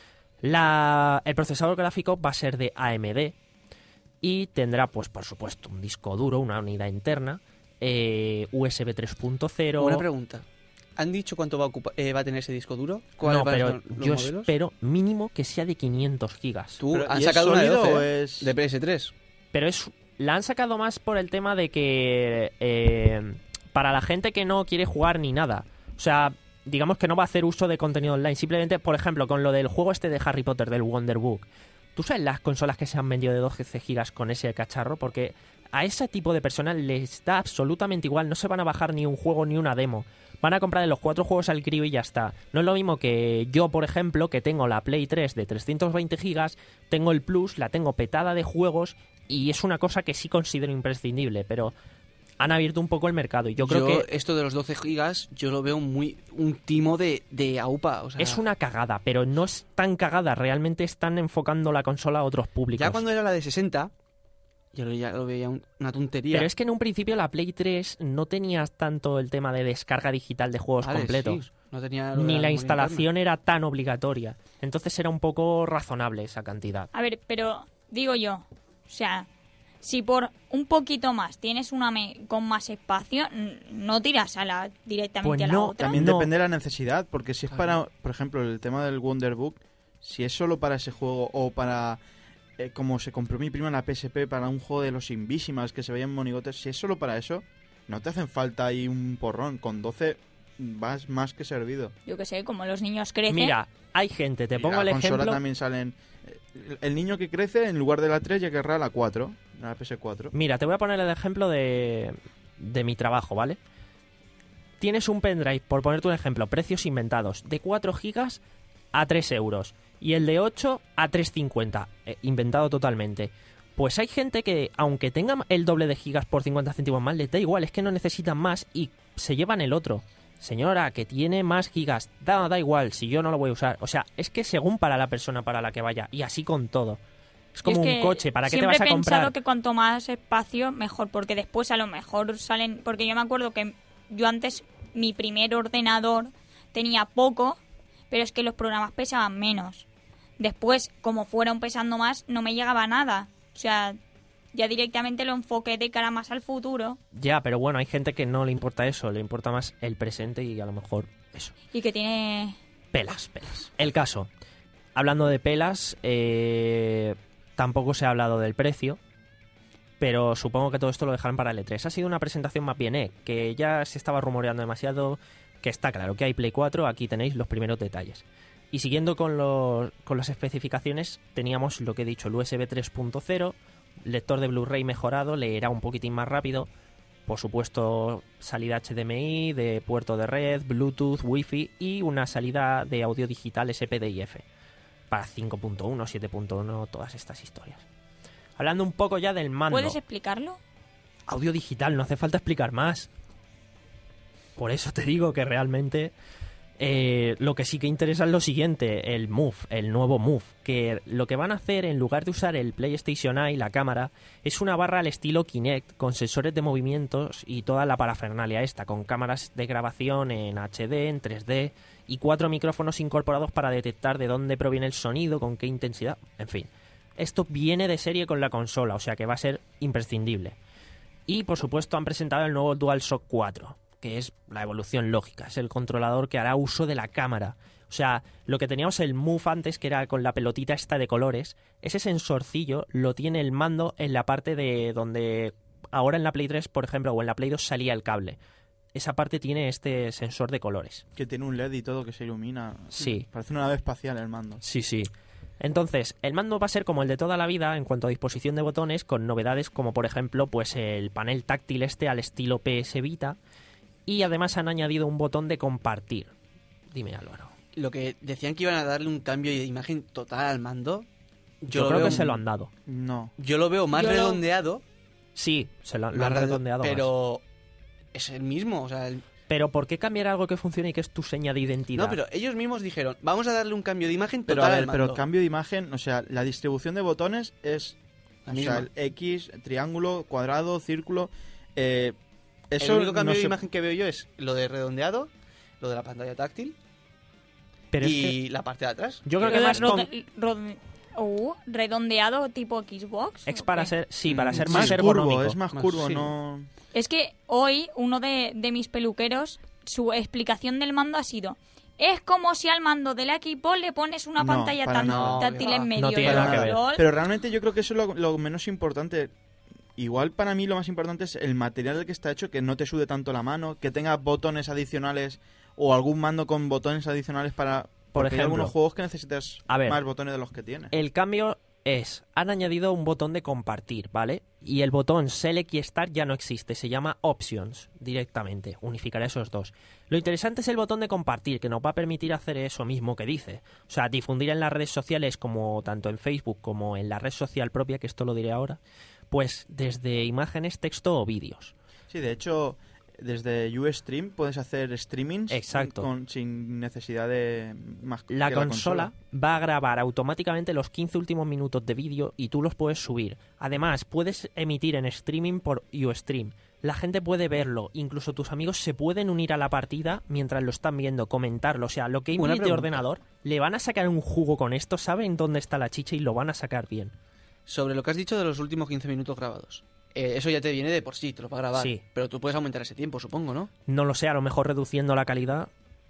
Speaker 7: La, el procesador gráfico va a ser de A M D y tendrá, pues por supuesto, un disco duro, una unidad interna, eh, U S B tres punto cero.
Speaker 2: Una pregunta. ¿Han dicho cuánto va a, ocupa- eh, va a tener ese disco duro? ¿Cuáles
Speaker 7: No,
Speaker 2: van a
Speaker 7: pero
Speaker 2: ser los
Speaker 7: yo
Speaker 2: modelos?
Speaker 7: espero mínimo que sea de quinientos gigas.
Speaker 2: Tú,
Speaker 3: Pero,
Speaker 2: han
Speaker 3: ¿y es
Speaker 2: sacado una de
Speaker 3: sólido
Speaker 2: doce,
Speaker 3: o
Speaker 2: ¿eh?
Speaker 3: es-
Speaker 2: de P S tres.
Speaker 7: Pero es la han sacado más por el tema de que eh, para la gente que no quiere jugar ni nada. O sea, digamos que no va a hacer uso de contenido online. Simplemente, por ejemplo, con lo del juego este de Harry Potter, del Wonder Book. ¿Tú sabes las consolas que se han vendido de doce gigas con ese cacharro? Porque a ese tipo de personas les da absolutamente igual. No se van a bajar ni un juego ni una demo. Van a comprar los cuatro juegos al crío y ya está. No es lo mismo que yo, por ejemplo, que tengo la Play tres de trescientos veinte gigas, tengo el Plus, la tengo petada de juegos y es una cosa que sí considero imprescindible, pero han abierto un poco el mercado y yo creo que
Speaker 2: esto de los doce gigas, yo lo veo muy un timo de, de AUPA. O sea,
Speaker 7: es una cagada, pero no es tan cagada. Realmente están enfocando la consola a otros públicos.
Speaker 2: Ya cuando era la de sesenta, yo lo- ya lo veía un- una tontería.
Speaker 7: Pero es que en un principio la Play tres no tenías tanto el tema de descarga digital de juegos
Speaker 2: Vale,
Speaker 7: completos.
Speaker 2: sí, no tenía lo de
Speaker 7: Ni la
Speaker 2: memoria
Speaker 7: instalación era tan obligatoria. Entonces era un poco razonable esa cantidad.
Speaker 6: A ver, pero digo yo, o sea, si por un poquito más tienes una me- con más espacio, n- no tiras a la directamente
Speaker 7: Pues
Speaker 6: a la
Speaker 7: no,
Speaker 6: otra.
Speaker 3: También
Speaker 7: No.
Speaker 3: depende de la necesidad, porque si es
Speaker 2: Claro.
Speaker 3: para, por ejemplo, el tema del Wonder Book, si es solo para ese juego o para, eh, como se compró mi prima en la P S P para un juego de los Invisimals que se veían monigotes, si es solo para eso, no te hacen falta ahí un porrón. Con doce vas más que servido.
Speaker 6: Yo que sé, como los niños crecen.
Speaker 7: Mira, hay gente, te
Speaker 3: Y
Speaker 7: pongo
Speaker 3: la
Speaker 7: el
Speaker 3: consola
Speaker 7: ejemplo...
Speaker 3: también salen... El niño que crece, en lugar de la tres, ya querrá la cuatro, la P S cuatro.
Speaker 7: Mira, te voy a poner el ejemplo de, de mi trabajo, ¿vale? Tienes un pendrive, por ponerte un ejemplo, precios inventados, de cuatro gigas a tres euros y el de ocho a tres cincuenta, eh, inventado totalmente. Pues hay gente que, aunque tengan el doble de gigas por cincuenta céntimos más, les da igual, es que no necesitan más y se llevan el otro. Señora, que tiene más gigas, da, da igual, si yo no lo voy a usar. O sea, es que según para la persona para la que vaya, y así con todo. Es como
Speaker 6: Es que
Speaker 7: un coche, ¿para qué te vas a
Speaker 6: siempre he
Speaker 7: comprar?
Speaker 6: pensado que cuanto más espacio, mejor, porque después a lo mejor salen... Porque yo me acuerdo que yo antes, mi primer ordenador tenía poco, pero es que los programas pesaban menos. Después, como fueron pesando más, no me llegaba nada. O sea, ya directamente lo enfoqué de cara más al futuro.
Speaker 7: Ya, pero bueno, hay gente que no le importa eso, le importa más el presente y a lo mejor eso.
Speaker 6: Y que tiene...
Speaker 7: Pelas, pelas. El caso, hablando de pelas, eh, tampoco se ha hablado del precio, pero supongo que todo esto lo dejarán para el E tres. Ha sido una presentación más bien, ¿eh? Que ya se estaba rumoreando demasiado, que está claro que hay Play cuatro, aquí tenéis los primeros detalles. Y siguiendo con, los, con las especificaciones, teníamos lo que he dicho, el U S B tres punto cero, lector de Blu-ray mejorado, leerá un poquitín más rápido, por supuesto salida H D M I, de puerto de red, Bluetooth, Wi-Fi y una salida de audio digital S P D I F para cinco punto uno, siete punto uno, todas estas historias. Hablando un poco ya del mando.
Speaker 6: ¿Puedes explicarlo?
Speaker 7: Audio digital, no hace falta explicar más. Por eso te digo que realmente... Eh, lo que sí que interesa es lo siguiente, el Move, el nuevo Move, que lo que van a hacer en lugar de usar el PlayStation Eye, la cámara, es una barra al estilo Kinect con sensores de movimientos y toda la parafernalia esta, con cámaras de grabación en H D, en tres D y cuatro micrófonos incorporados para detectar de dónde proviene el sonido, con qué intensidad, en fin. Esto viene de serie con la consola, o sea que va a ser imprescindible. Y por supuesto han presentado el nuevo DualShock cuatro, que es la evolución lógica, es el controlador que hará uso de la cámara. O sea, lo que teníamos el Move antes, que era con la pelotita esta de colores, ese sensorcillo lo tiene el mando en la parte de donde ahora en la Play tres, por ejemplo, o en la Play dos salía el cable. Esa parte tiene este sensor de colores.
Speaker 3: Que tiene un L E D y todo que se ilumina.
Speaker 7: Sí.
Speaker 3: Parece una nave espacial el mando.
Speaker 7: Sí, sí. Entonces, el mando va a ser como el de toda la vida en cuanto a disposición de botones, con novedades como, por ejemplo, pues el panel táctil este al estilo P S Vita. Y además han añadido un botón de compartir. Dime, Álvaro.
Speaker 2: Lo que decían que iban a darle un cambio de imagen total al mando.
Speaker 7: Yo,
Speaker 2: Yo, lo
Speaker 7: creo
Speaker 2: veo,
Speaker 7: que se lo han dado.
Speaker 3: No.
Speaker 2: Yo lo veo más
Speaker 6: Yo lo-
Speaker 2: redondeado.
Speaker 7: Sí, se lo, lo
Speaker 2: más
Speaker 7: han
Speaker 2: redo-
Speaker 7: redondeado más.
Speaker 2: Pero es el mismo. O sea, el-
Speaker 7: Pero ¿por qué cambiar algo que funcione y que es tu seña de identidad?
Speaker 2: no, pero ellos mismos dijeron, vamos a darle un cambio de imagen
Speaker 3: Pero,
Speaker 2: total
Speaker 3: a ver,
Speaker 2: al mando.
Speaker 3: pero cambio de imagen, o sea, la distribución de botones es...
Speaker 2: La
Speaker 3: o
Speaker 2: misma.
Speaker 3: sea, el X, triángulo, cuadrado, círculo... Eh,
Speaker 2: El
Speaker 3: eso
Speaker 2: único cambio
Speaker 3: no
Speaker 2: de
Speaker 3: se-
Speaker 2: imagen que veo yo es lo de redondeado, lo de la pantalla táctil
Speaker 7: Pero es
Speaker 2: y
Speaker 7: que
Speaker 2: la parte de atrás.
Speaker 7: yo creo
Speaker 6: Lo
Speaker 7: que
Speaker 6: de
Speaker 7: más con-
Speaker 6: rode- rode- uh, redondeado tipo Xbox.
Speaker 7: es
Speaker 6: ¿o
Speaker 7: para
Speaker 6: qué?
Speaker 7: ser, sí, para ser
Speaker 2: Mm,
Speaker 7: más
Speaker 3: más
Speaker 7: ergonómico.
Speaker 3: curvo, es más
Speaker 2: Más-
Speaker 3: curvo,
Speaker 2: sí.
Speaker 3: no...
Speaker 6: Es que hoy uno de, de mis peluqueros, su explicación del mando ha sido: es como si al mando del equipo le pones una
Speaker 3: No,
Speaker 6: pantalla
Speaker 3: para
Speaker 6: tan-
Speaker 3: nada.
Speaker 6: táctil
Speaker 2: No,
Speaker 6: en
Speaker 2: no
Speaker 6: medio.
Speaker 7: tiene
Speaker 6: Y
Speaker 7: nada
Speaker 6: yo,
Speaker 7: que ver.
Speaker 6: "Lol".
Speaker 3: Pero realmente yo creo que eso es lo, lo menos importante. Igual para mí lo más importante es el material del que está hecho, que no te sude tanto la mano, que tenga botones adicionales o algún mando con botones adicionales para...
Speaker 7: Por
Speaker 3: porque hay
Speaker 7: ejemplo,
Speaker 3: algunos juegos que necesitas
Speaker 7: a ver,
Speaker 3: más botones de los que tienes.
Speaker 7: El cambio es, han añadido un botón de compartir, ¿vale? Y el botón Select y Start ya no existe, se llama Options directamente, unificará esos dos. Lo interesante es el botón de compartir, que nos va a permitir hacer eso mismo que dice. O sea, difundir en las redes sociales, como tanto en Facebook como en la red social propia, que esto lo diré ahora, pues desde imágenes, texto o vídeos.
Speaker 3: Sí, de hecho, desde Ustream puedes hacer streamings
Speaker 7: Exacto.
Speaker 3: con, sin necesidad de más
Speaker 7: La
Speaker 3: que
Speaker 7: consola va a grabar automáticamente los quince últimos minutos de vídeo y tú los puedes subir. Además, puedes emitir en streaming por Ustream. La gente puede verlo, incluso tus amigos se pueden unir a la partida mientras lo están viendo, comentarlo. O sea, lo que
Speaker 2: Una
Speaker 7: imite
Speaker 2: pregunta.
Speaker 7: ordenador, le van a sacar un jugo con esto, saben dónde está la chicha y lo van a sacar bien.
Speaker 2: Sobre lo que has dicho de los últimos quince minutos grabados. Eh, eso ya te viene de por sí, te lo va a grabar.
Speaker 7: Sí.
Speaker 2: Pero tú puedes aumentar ese tiempo, supongo, ¿no?
Speaker 7: No lo sé, a lo mejor reduciendo la calidad,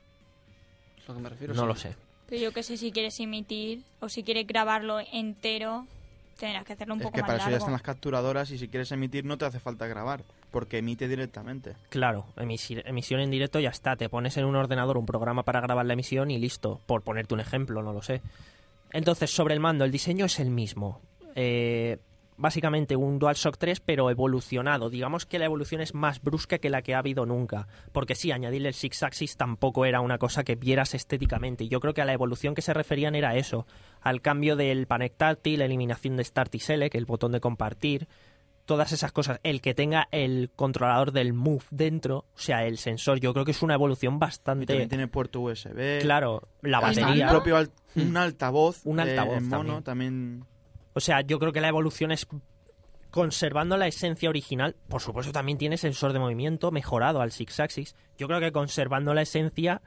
Speaker 2: Es lo que me refiero.
Speaker 7: no
Speaker 2: sí.
Speaker 7: lo sé.
Speaker 6: Pero yo que sé, si quieres emitir o si quieres grabarlo entero, tendrás que hacerlo un
Speaker 3: Es
Speaker 6: poco
Speaker 3: que
Speaker 6: más
Speaker 3: para eso ya
Speaker 6: largo.
Speaker 3: están las capturadoras y si quieres emitir no te hace falta grabar. porque emite directamente.
Speaker 7: Claro, emisi- emisión en directo ya está. Te pones en un ordenador un programa para grabar la emisión y listo. Por ponerte un ejemplo, no lo sé. Entonces, sobre el mando, el diseño es el mismo. Eh, básicamente un DualShock tres, pero evolucionado. Digamos que la evolución es más brusca que la que ha habido nunca. Porque sí, añadirle el Six Axis tampoco era una cosa que vieras estéticamente. Y yo creo que a la evolución que se referían era eso. Al cambio del panel táctil, la eliminación de Start y Select, el botón de compartir, todas esas cosas. El que tenga el controlador del Move dentro, o sea, el sensor, yo creo que es una evolución
Speaker 3: Y
Speaker 7: bastante...
Speaker 3: también tiene puerto U S B.
Speaker 7: Claro, la
Speaker 3: Hasta
Speaker 7: batería...
Speaker 3: Un propio al- un altavoz.
Speaker 7: Un
Speaker 3: eh,
Speaker 7: altavoz
Speaker 3: en mono
Speaker 7: también.
Speaker 3: también.
Speaker 7: O sea, yo creo que la evolución es conservando la esencia original. Por supuesto, también tiene sensor de movimiento mejorado al Six Axis. Yo creo que conservando la esencia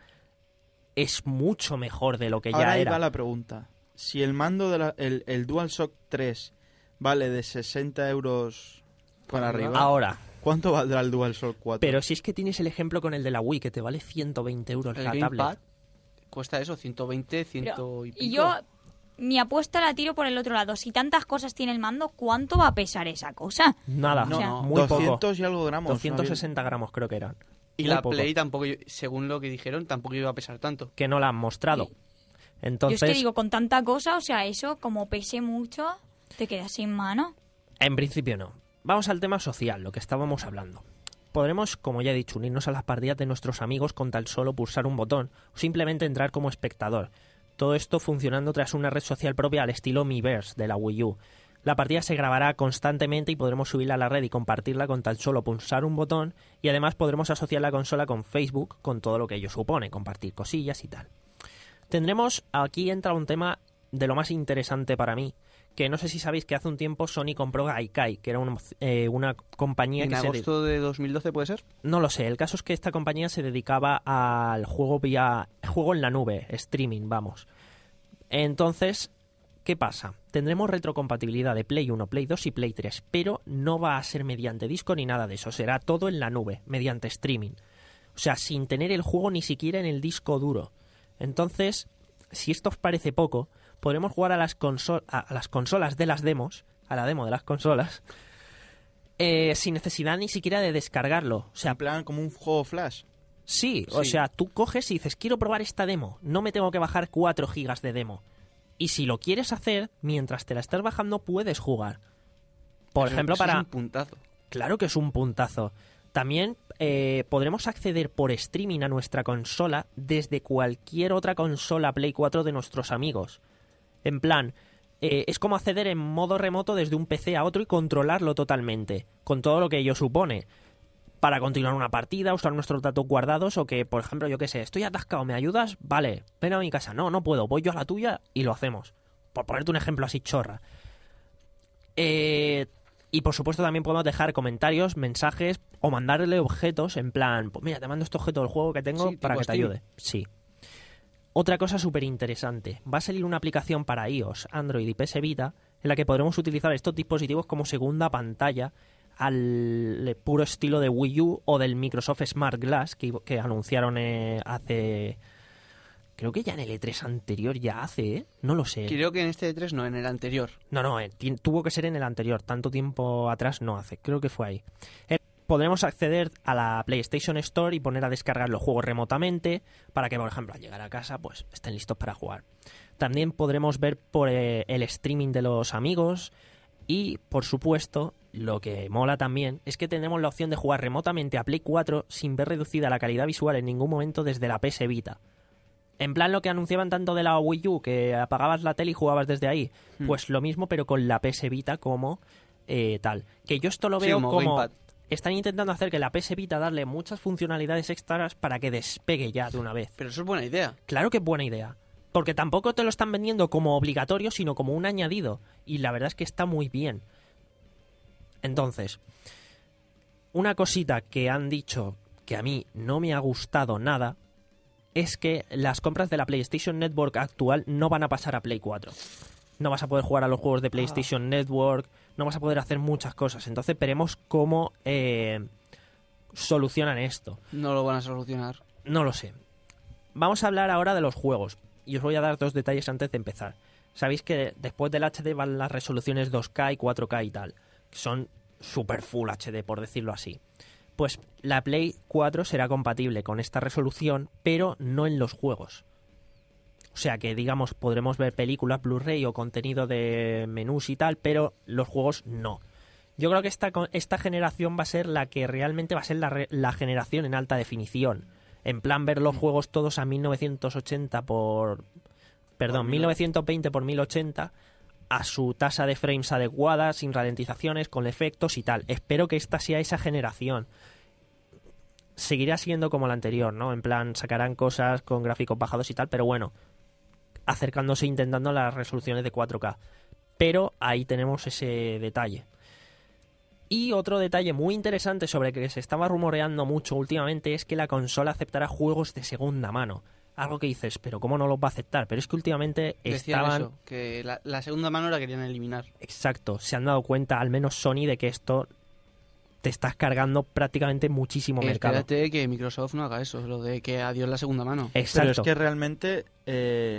Speaker 7: es mucho mejor de lo que
Speaker 3: Ahora
Speaker 7: ya
Speaker 3: ahí
Speaker 7: era.
Speaker 3: va la pregunta. Si el mando del el, el DualShock tres vale de sesenta euros para arriba,
Speaker 7: Ahora,
Speaker 3: ¿cuánto valdrá el DualShock cuatro?
Speaker 7: pero si es que tienes el ejemplo con el de la Wii, que te vale ciento veinte euros
Speaker 2: El
Speaker 7: la
Speaker 2: Gamepad
Speaker 7: tablet.
Speaker 2: cuesta eso, ciento veinte, cien
Speaker 6: Pero-
Speaker 2: y pico.
Speaker 6: y yo, mi apuesta la tiro por el otro lado. Si tantas cosas tiene el mando, ¿cuánto va a pesar esa cosa?
Speaker 7: Nada,
Speaker 3: No,
Speaker 6: o sea,
Speaker 2: no,
Speaker 7: muy poco.
Speaker 3: doscientos y algo gramos.
Speaker 7: doscientos sesenta gramos creo que eran.
Speaker 2: Y
Speaker 7: Muy
Speaker 2: la
Speaker 7: poco.
Speaker 2: Play tampoco, según lo que dijeron, tampoco iba a pesar tanto.
Speaker 7: Que no la han mostrado.
Speaker 6: Y-
Speaker 7: Entonces,
Speaker 6: Yo es que digo, con tanta cosa, o sea, eso, como pese mucho, te quedas sin mano.
Speaker 7: en principio no. Vamos al tema social, lo que estábamos hablando. Podremos, como ya he dicho, unirnos a las partidas de nuestros amigos con tan solo pulsar un botón o simplemente entrar como espectador. Todo esto funcionando tras una red social propia al estilo Miiverse de la Wii U. La partida se grabará constantemente y podremos subirla a la red y compartirla con tan solo pulsar un botón, y además podremos asociar la consola con Facebook, con todo lo que ello supone, compartir cosillas y tal. Tendremos, aquí entra un tema de lo más interesante para mí, que no sé si sabéis que hace un tiempo Sony compró Gaikai, que era una, eh, una compañía
Speaker 2: ¿En
Speaker 7: que se...
Speaker 2: agosto de dos mil doce puede ser?
Speaker 7: No lo sé, el caso es que esta compañía se dedicaba al juego vía juego en la nube, streaming, vamos. Entonces, ¿qué pasa? Tendremos retrocompatibilidad de Play uno, Play dos y Play tres, pero no va a ser mediante disco ni nada de eso, será todo en la nube, mediante streaming. O sea, sin tener el juego ni siquiera en el disco duro. Entonces, si esto os parece poco, podremos jugar a las, consol a, a las consolas de las demos, a la demo de las consolas, eh, sin necesidad ni siquiera de descargarlo. O sea,
Speaker 3: En plan, como un juego flash.
Speaker 7: sí, o
Speaker 2: Sí.
Speaker 7: sea, tú coges y dices, quiero probar esta demo, no me tengo que bajar cuatro gigas de demo. Y si lo quieres hacer, mientras te la estás bajando, puedes jugar. Por
Speaker 2: Eso-
Speaker 7: ejemplo,
Speaker 2: eso es
Speaker 7: para...
Speaker 2: un puntazo.
Speaker 7: Claro que es un puntazo. También eh, podremos acceder por streaming a nuestra consola desde cualquier otra consola Play cuatro de nuestros amigos. En plan, eh, es como acceder en modo remoto desde un P C a otro y controlarlo totalmente, con todo lo que ello supone. Para continuar una partida, usar nuestros datos guardados o que, por ejemplo, yo qué sé, estoy atascado, ¿me ayudas? Vale, ven a mi casa. No, no puedo, voy yo a la tuya y lo hacemos. Por ponerte un ejemplo así chorra. Eh... Y por supuesto también podemos dejar comentarios, mensajes o mandarle objetos en plan, pues mira, te mando este objeto del juego que tengo
Speaker 2: Sí,
Speaker 7: para
Speaker 2: tipo
Speaker 7: que te
Speaker 2: Steam.
Speaker 7: ayude. Sí. Otra cosa súper interesante, va a salir una aplicación para iOS, Android y P S Vita en la que podremos utilizar estos dispositivos como segunda pantalla al puro estilo de Wii U o del Microsoft Smart Glass que, que anunciaron eh, hace... Creo que ya en el E tres anterior ya hace, ¿eh? No lo sé.
Speaker 2: Creo que en este E tres no, en el anterior.
Speaker 7: No, no, eh, ti- tuvo que ser en el anterior. Tanto tiempo atrás no hace. Creo que fue ahí. Eh, podremos acceder a la PlayStation Store y poner a descargar los juegos remotamente para que, por ejemplo, al llegar a casa, pues estén listos para jugar. También podremos ver por eh, el streaming de los amigos y, por supuesto, lo que mola también es que tenemos la opción de jugar remotamente a Play cuatro sin ver reducida la calidad visual en ningún momento desde la P S Vita. En plan lo que anunciaban tanto de la Wii U, que apagabas la tele y jugabas desde ahí.
Speaker 2: Hmm.
Speaker 7: Pues lo mismo, pero con la P S Vita como eh, tal. Que yo esto lo
Speaker 2: Sí,
Speaker 7: veo
Speaker 2: como
Speaker 7: como...
Speaker 2: Gamepad.
Speaker 7: Están intentando hacer que la P S Vita darle muchas funcionalidades extras para que despegue ya de una vez.
Speaker 2: Pero eso es buena idea.
Speaker 7: Claro que es buena idea. Porque tampoco te lo están vendiendo como obligatorio, sino como un añadido. Y la verdad es que está muy bien. Entonces, una cosita que han dicho que a mí no me ha gustado nada es que las compras de la PlayStation Network actual no van a pasar a Play cuatro. No vas a poder jugar a los juegos de PlayStation Network, no vas a poder hacer muchas cosas. Entonces veremos cómo eh, solucionan esto.
Speaker 2: No lo van a solucionar.
Speaker 7: No lo sé. Vamos a hablar ahora de los juegos. Y os voy a dar dos detalles antes de empezar. Sabéis que después del H D van las resoluciones dos K y cuatro K y tal. Que son super Full H D, por decirlo así. Pues la Play cuatro será compatible con esta resolución, pero no en los juegos. O sea que, digamos, podremos ver películas Blu-ray o contenido de menús y tal, pero los juegos no. Yo creo que esta, esta generación va a ser la que realmente va a ser la, re, la generación en alta definición. En plan, ver los juegos todos a mil novecientos ochenta por... Perdón, mil novecientos veinte por mil ochenta, a su tasa de frames adecuada, sin ralentizaciones, con efectos y tal. Espero que esta sea esa generación. Seguirá siendo como la anterior, ¿no? En plan, sacarán cosas con gráficos bajados y tal, pero bueno, acercándose, intentando las resoluciones de cuatro K. Pero ahí tenemos ese detalle. Y otro detalle muy interesante sobre el que se estaba rumoreando mucho últimamente es que la consola aceptará juegos de segunda mano. Algo que dices, pero ¿cómo no los va a aceptar? Pero es que últimamente
Speaker 2: Decían
Speaker 7: estaban...
Speaker 2: eso, que la, la segunda mano la querían eliminar.
Speaker 7: Exacto, se han dado cuenta, al menos Sony, de que esto te estás cargando prácticamente muchísimo
Speaker 2: Eh,
Speaker 7: mercado.
Speaker 2: Espérate que Microsoft no haga eso, lo de que adiós la segunda mano.
Speaker 7: Exacto.
Speaker 3: Pero es que realmente eh,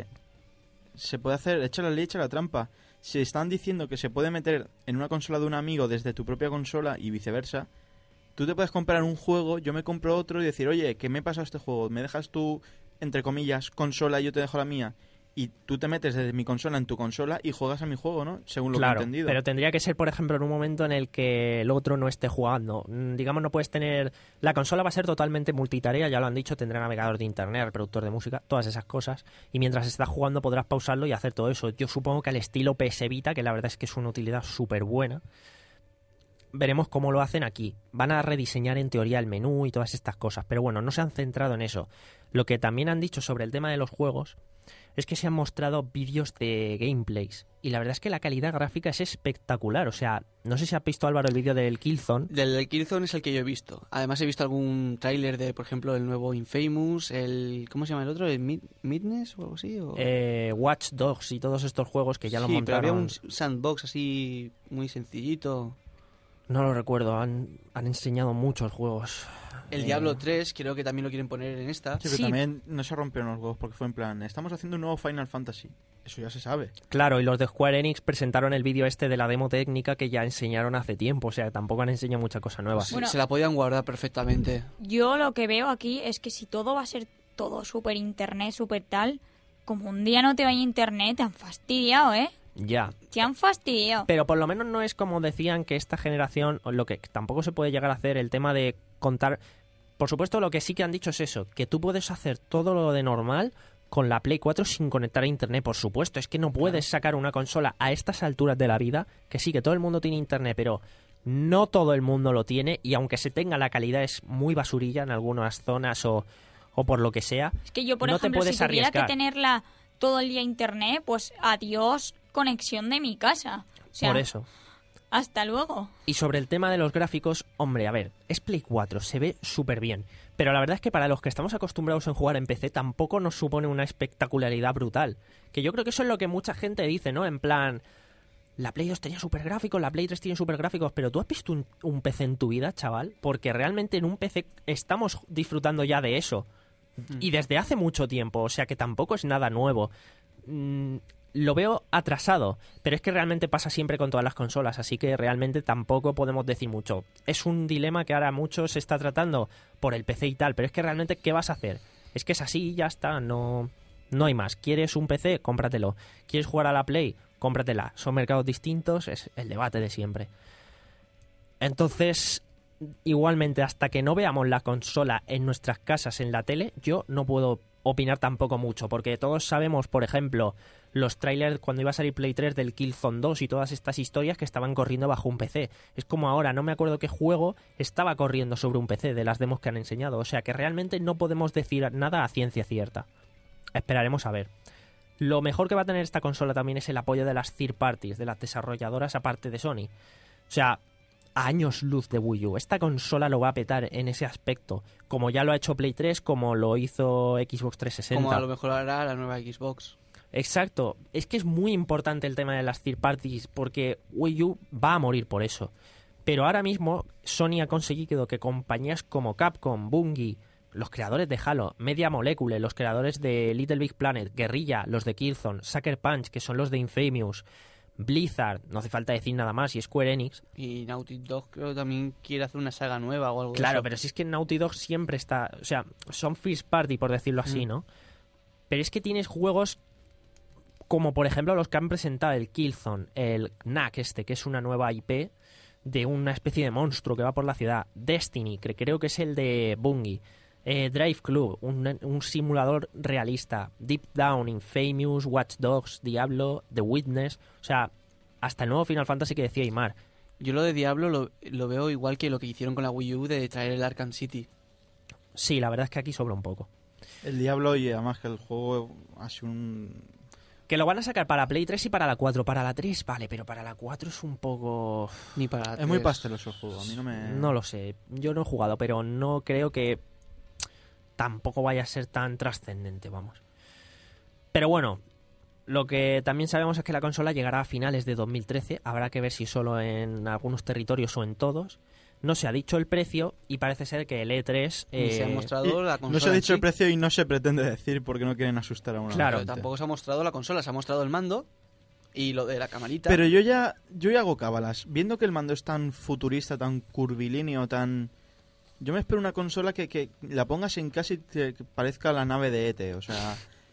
Speaker 3: se puede hacer, echa la ley, echa la trampa. Si están diciendo que se puede meter en una consola de un amigo desde tu propia consola y viceversa, tú te puedes comprar un juego, yo me compro otro y decir, oye, ¿qué me pasa este juego? ¿Me dejas tú, entre comillas, consola y yo te dejo la mía? Y tú te metes desde mi consola en tu consola y juegas a mi juego, ¿no? Según lo
Speaker 7: Claro,
Speaker 3: que he entendido.
Speaker 7: pero tendría que ser, por ejemplo, en un momento en el que el otro no esté jugando. Mm, Digamos, no puedes tener... La consola va a ser totalmente multitarea, ya lo han dicho, tendrá navegador de internet, reproductor de música, todas esas cosas. Y mientras estás jugando podrás pausarlo y hacer todo eso. Yo supongo que al estilo P S Vita, que la verdad es que es una utilidad súper buena, veremos cómo lo hacen aquí. Van a rediseñar en teoría el menú y todas estas cosas, pero bueno, no se han centrado en eso. Lo que también han dicho sobre el tema de los juegos es que se han mostrado vídeos de gameplays y la verdad es que la calidad gráfica es espectacular. O sea, no sé si has visto, Álvaro, el vídeo del Killzone.
Speaker 2: Del, del Killzone es el que yo he visto. Además he visto algún tráiler de, por ejemplo, el nuevo Infamous, el... ¿cómo se llama el otro? ¿El Mid Midness o algo así? O...
Speaker 7: Eh, Watch Dogs y todos estos juegos que ya lo
Speaker 2: sí,
Speaker 7: montaron.
Speaker 2: pero había un sandbox así muy sencillito.
Speaker 7: No lo recuerdo, han, han enseñado muchos juegos.
Speaker 2: El
Speaker 7: Eh,
Speaker 2: Diablo tres creo que también lo quieren poner en esta.
Speaker 3: Sí, pero
Speaker 7: Sí.
Speaker 3: también no se rompieron los huevos porque fue en plan, estamos haciendo un nuevo Final Fantasy. Eso ya se sabe.
Speaker 7: Claro, y los de Square Enix presentaron el vídeo este de la demo técnica que ya enseñaron hace tiempo, o sea, tampoco han enseñado mucha cosa nueva.
Speaker 2: Se-
Speaker 6: Bueno.
Speaker 2: se la podían guardar perfectamente.
Speaker 6: Yo lo que veo aquí es que si todo va a ser todo súper internet, súper tal, como un día no te vaya internet, te han fastidiado, ¿eh?
Speaker 7: Ya.
Speaker 6: Te han fastidiado.
Speaker 7: Pero por lo menos no es como decían que esta generación, o lo que tampoco se puede llegar a hacer, el tema de contar... Por supuesto, lo que sí que han dicho es eso, que tú puedes hacer todo lo de normal con la Play cuatro sin conectar a internet, por supuesto. Es que no puedes sacar una consola a estas alturas de la vida, que sí, que todo el mundo tiene internet, pero no todo el mundo lo tiene, y aunque se tenga, la calidad es muy basurilla en algunas zonas o, o por lo que sea.
Speaker 6: Es que yo, por
Speaker 7: no te
Speaker 6: ejemplo, si
Speaker 7: puedes
Speaker 6: tuviera
Speaker 7: arriesgar.
Speaker 6: que tenerla todo el día internet, pues adiós conexión de mi casa. O sea,
Speaker 7: Por eso.
Speaker 6: hasta luego.
Speaker 7: Y sobre el tema de los gráficos, hombre, a ver, es Play cuatro, se ve súper bien. Pero la verdad es que para los que estamos acostumbrados en jugar en P C tampoco nos supone una espectacularidad brutal. Que yo creo que eso es lo que mucha gente dice, ¿no? En plan, la Play dos tenía super gráficos, la Play tres tiene super gráficos, pero ¿tú has visto un, un P C en tu vida, chaval? Porque realmente en un P C estamos disfrutando ya de eso. Y desde hace mucho tiempo, o sea que tampoco es nada nuevo. Mm, lo veo atrasado, pero es que realmente pasa siempre con todas las consolas, así que realmente tampoco podemos decir mucho. Es un dilema que ahora mucho se está tratando por el P C y tal, pero es que realmente, ¿qué vas a hacer? Es que es así y ya está, no, no hay más. ¿Quieres un P C? Cómpratelo. ¿Quieres jugar a la Play? Cómpratela. Son mercados distintos, es el debate de siempre. Entonces, igualmente, hasta que no veamos la consola en nuestras casas, en la tele, yo no puedo opinar tampoco mucho, porque todos sabemos, por ejemplo, los trailers cuando iba a salir Play tres del Killzone dos y todas estas historias que estaban corriendo bajo un P C. Es como ahora, no me acuerdo qué juego estaba corriendo sobre un P C de las demos que han enseñado, o sea que realmente no podemos decir nada a ciencia cierta. Esperaremos a ver. Lo mejor que va a tener esta consola también es el apoyo de las third parties, de las desarrolladoras aparte de Sony. O sea, a años luz de Wii U. Esta consola lo va a petar en ese aspecto, como ya lo ha hecho Play tres, como lo hizo Xbox trescientos sesenta.
Speaker 2: Como a lo mejor hará la nueva Xbox.
Speaker 7: Exacto. Es que es muy importante el tema de las third parties, porque Wii U va a morir por eso. Pero ahora mismo Sony ha conseguido que compañías como Capcom, Bungie, los creadores de Halo, Media Molecule, los creadores de Little Big Planet, Guerrilla, los de Killzone, Sucker Punch, que son los de Infamous, Blizzard, no hace falta decir nada más, y Square Enix.
Speaker 2: Y Naughty Dog creo que también quiere hacer una saga nueva o algo de
Speaker 7: Claro,
Speaker 2: eso.
Speaker 7: pero si es que Naughty Dog siempre está... O sea, son first party, por decirlo así,
Speaker 2: Mm.
Speaker 7: ¿no? Pero es que tienes juegos como, por ejemplo, los que han presentado el Killzone, el Knack este, que es una nueva I P de una especie de monstruo que va por la ciudad. Destiny, que creo que es el de Bungie. Eh, Drive Club, un, un simulador realista. Deep Down, Infamous, Watch Dogs, Diablo, The Witness. O sea, hasta el nuevo Final Fantasy que decía Aymar.
Speaker 2: Yo lo de Diablo lo, lo veo igual que lo que hicieron con la Wii U de traer el Arkham City.
Speaker 7: Sí, la verdad es que aquí sobra un poco.
Speaker 3: El Diablo, y además que el juego ha sido un...
Speaker 7: Que lo van a sacar para Play tres y para la cuatro. Para la tres, vale, pero para la cuatro es un poco...
Speaker 2: Ni para
Speaker 3: Es muy
Speaker 2: tres.
Speaker 3: pasteloso el juego, a mí no me...
Speaker 7: No lo sé. Yo no he jugado, pero no creo que tampoco vaya a ser tan trascendente, vamos. Pero bueno, lo que también sabemos es que la consola llegará a finales de dos mil trece. Habrá que ver si solo en algunos territorios o en todos. No se ha dicho el precio y parece ser que el E tres...
Speaker 2: Ni se ha
Speaker 7: eh,
Speaker 2: mostrado
Speaker 3: Y
Speaker 2: la consola.
Speaker 3: no se ha
Speaker 2: en
Speaker 3: dicho el
Speaker 2: sí,
Speaker 3: precio y no se pretende decir porque no quieren asustar a una
Speaker 7: Claro,
Speaker 2: pero tampoco se ha mostrado la consola, se ha mostrado el mando y lo de la camarita.
Speaker 3: Pero yo ya, yo ya hago cábalas. Viendo que el mando es tan futurista, tan curvilíneo, tan... Yo me espero una consola que, que la pongas en casa y te que parezca la nave de E T. O sea,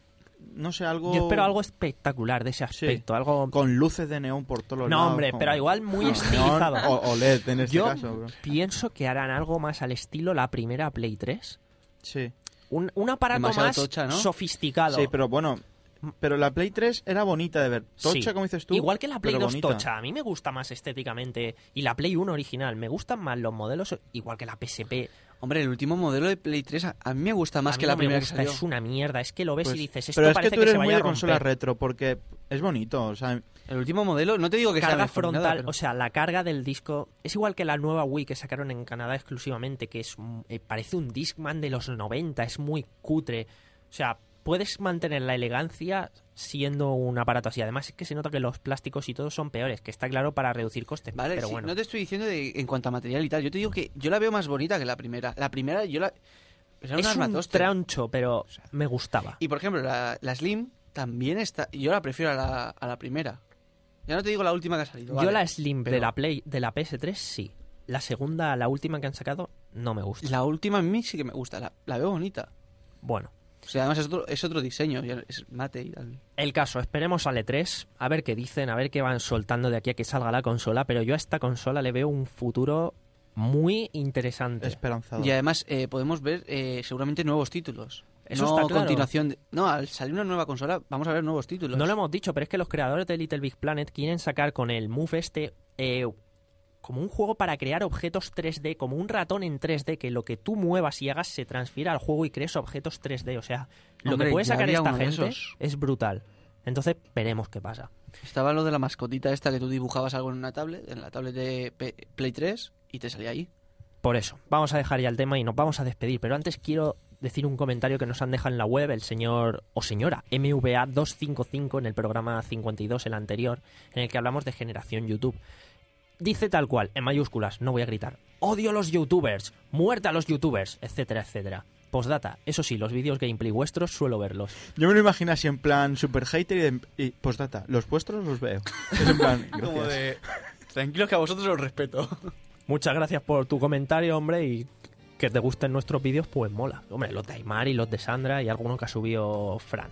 Speaker 3: no sé, algo...
Speaker 7: Yo espero algo espectacular de ese
Speaker 3: Sí.
Speaker 7: aspecto. Algo...
Speaker 3: Con luces de neón por todos los
Speaker 7: No,
Speaker 3: lados.
Speaker 7: hombre,
Speaker 3: como-
Speaker 7: pero igual muy
Speaker 3: No,
Speaker 7: estilizado.
Speaker 3: neón O, o L E D en este
Speaker 7: Yo
Speaker 3: caso. Bro.
Speaker 7: pienso que harán algo más al estilo la primera Play tres.
Speaker 3: Sí.
Speaker 7: Un, un aparato
Speaker 2: Demasiado
Speaker 7: más
Speaker 2: tocha, ¿no?
Speaker 7: sofisticado.
Speaker 3: Sí, pero bueno... Pero la Play tres era bonita de ver. Tocha,
Speaker 7: Sí.
Speaker 3: como dices tú.
Speaker 7: Igual que la Play
Speaker 3: pero
Speaker 7: dos
Speaker 3: bonita.
Speaker 7: tocha. A mí me gusta más estéticamente. Y la Play uno original. Me gustan más los modelos. Igual que la P S P.
Speaker 2: Hombre, el último modelo de Play tres a, a mí me gusta más
Speaker 7: A mí
Speaker 2: que la
Speaker 7: no me
Speaker 2: primera
Speaker 7: gusta,
Speaker 2: que salió.
Speaker 7: Es una mierda. Es que lo ves
Speaker 3: Pues-
Speaker 7: y dices, esto
Speaker 3: pero es que
Speaker 7: parece
Speaker 3: tú eres
Speaker 7: se
Speaker 3: muy
Speaker 7: vaya
Speaker 3: de
Speaker 7: a
Speaker 3: consola
Speaker 7: romper.
Speaker 3: retro porque es bonito. O sea,
Speaker 2: El último modelo, no te digo que sea
Speaker 7: Carga
Speaker 2: mejor ni
Speaker 7: frontal,
Speaker 2: nada, pero-
Speaker 7: o sea, la carga del disco es igual que la nueva Wii que sacaron en Canadá exclusivamente, que es un- eh, parece un Discman de los noventa, es muy cutre. O sea, puedes mantener la elegancia siendo un aparato así. Además es que se nota que los plásticos y todo son peores, que está claro para reducir costes.
Speaker 2: Vale,
Speaker 7: pero
Speaker 2: sí,
Speaker 7: bueno.
Speaker 2: no te estoy diciendo de- en cuanto a material y tal. Yo te digo que yo la veo más bonita que la primera. La primera, yo la... Era
Speaker 7: es
Speaker 2: un
Speaker 7: un
Speaker 2: armatoste.
Speaker 7: troncho, pero me gustaba.
Speaker 2: Y por ejemplo, la, la Slim también está... Yo la prefiero a la, a la primera. Ya no te digo la última que ha salido.
Speaker 7: Yo
Speaker 2: vale,
Speaker 7: la Slim de
Speaker 2: pero
Speaker 7: la Play, de la P S tres, sí. La segunda, la última que han sacado, no me gusta.
Speaker 2: La última a mí sí que me gusta. La, la veo bonita.
Speaker 7: Bueno.
Speaker 2: O sea, además es otro, es otro diseño. ya Es mate y tal.
Speaker 7: El caso, esperemos al E tres, a ver qué dicen, a ver qué van soltando de aquí a que salga la consola, pero yo a esta consola le veo un futuro muy interesante.
Speaker 3: esperanzador.
Speaker 2: Y además eh, podemos ver eh, seguramente nuevos títulos.
Speaker 7: Eso
Speaker 2: no
Speaker 7: está claro.
Speaker 2: continuación. de- No, al salir una nueva consola vamos a ver nuevos títulos.
Speaker 7: No lo hemos dicho, pero es que los creadores de Little Big Planet quieren sacar con el Move este eh, como un juego para crear objetos tres D, como un ratón en tres D, que lo que tú muevas y hagas se transfiera al juego y crees objetos tres D. O sea, lo
Speaker 2: Hombre,
Speaker 7: que puede
Speaker 2: ya
Speaker 7: sacar
Speaker 2: había
Speaker 7: esta
Speaker 2: uno de
Speaker 7: gente
Speaker 2: esos.
Speaker 7: es brutal. Entonces, veremos qué pasa.
Speaker 2: Estaba lo de la mascotita esta que tú dibujabas algo en una tablet, en la tablet de P- Play tres y te salía ahí.
Speaker 7: Por eso, vamos a dejar ya el tema y nos vamos a despedir. Pero antes quiero decir un comentario que nos han dejado en la web el señor o señora M V A doscientos cincuenta y cinco en el programa cincuenta y dos, el anterior, en el que hablamos de generación YouTube. Dice tal cual, en mayúsculas, no voy a gritar: odio a los youtubers, muerte a los youtubers, etcétera, etcétera. Postdata, eso sí, los vídeos gameplay vuestros suelo verlos.
Speaker 3: Yo me lo imagino así en plan super hater y, de- y postdata. Los vuestros los veo. Es en plan,
Speaker 2: Como
Speaker 3: gracias.
Speaker 2: de... Tranquilos que a vosotros os respeto.
Speaker 7: Muchas gracias por tu comentario, hombre, y que te gusten nuestros vídeos, pues mola. Hombre, los de Aymar y los de Sandra y alguno que ha subido Fran.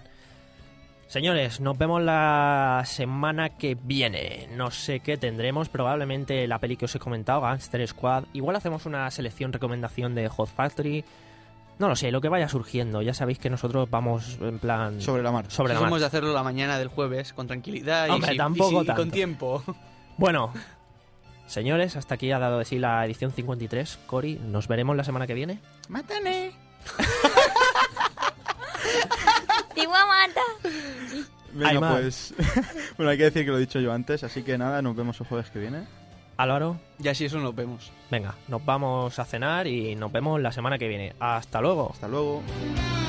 Speaker 7: Señores, nos vemos la semana que viene. No sé qué tendremos, probablemente la peli que os he comentado, Gangster Squad. Igual hacemos una selección, recomendación de Hot Factory. No lo sé, lo que vaya surgiendo. Ya sabéis que nosotros vamos en plan...
Speaker 3: Sobre la mar.
Speaker 7: Sobre la
Speaker 2: Somos
Speaker 7: mar.
Speaker 2: de hacerlo la mañana del jueves con tranquilidad y,
Speaker 7: Hombre,
Speaker 2: si- y
Speaker 7: tampoco
Speaker 2: si- y
Speaker 7: tanto.
Speaker 2: con tiempo.
Speaker 7: Bueno, señores, hasta aquí ha dado de sí la edición cincuenta y tres. Cori, nos veremos la semana que viene.
Speaker 3: ¡Mátame!
Speaker 6: ¡Te voy a matar!
Speaker 3: Venga,
Speaker 7: Aymar.
Speaker 3: pues... bueno, hay que decir que lo he dicho yo antes, así que nada, nos vemos el jueves que viene.
Speaker 7: Álvaro,
Speaker 2: Y así eso nos vemos.
Speaker 7: venga, nos vamos a cenar y nos vemos la semana que viene. Hasta luego.
Speaker 3: Hasta luego.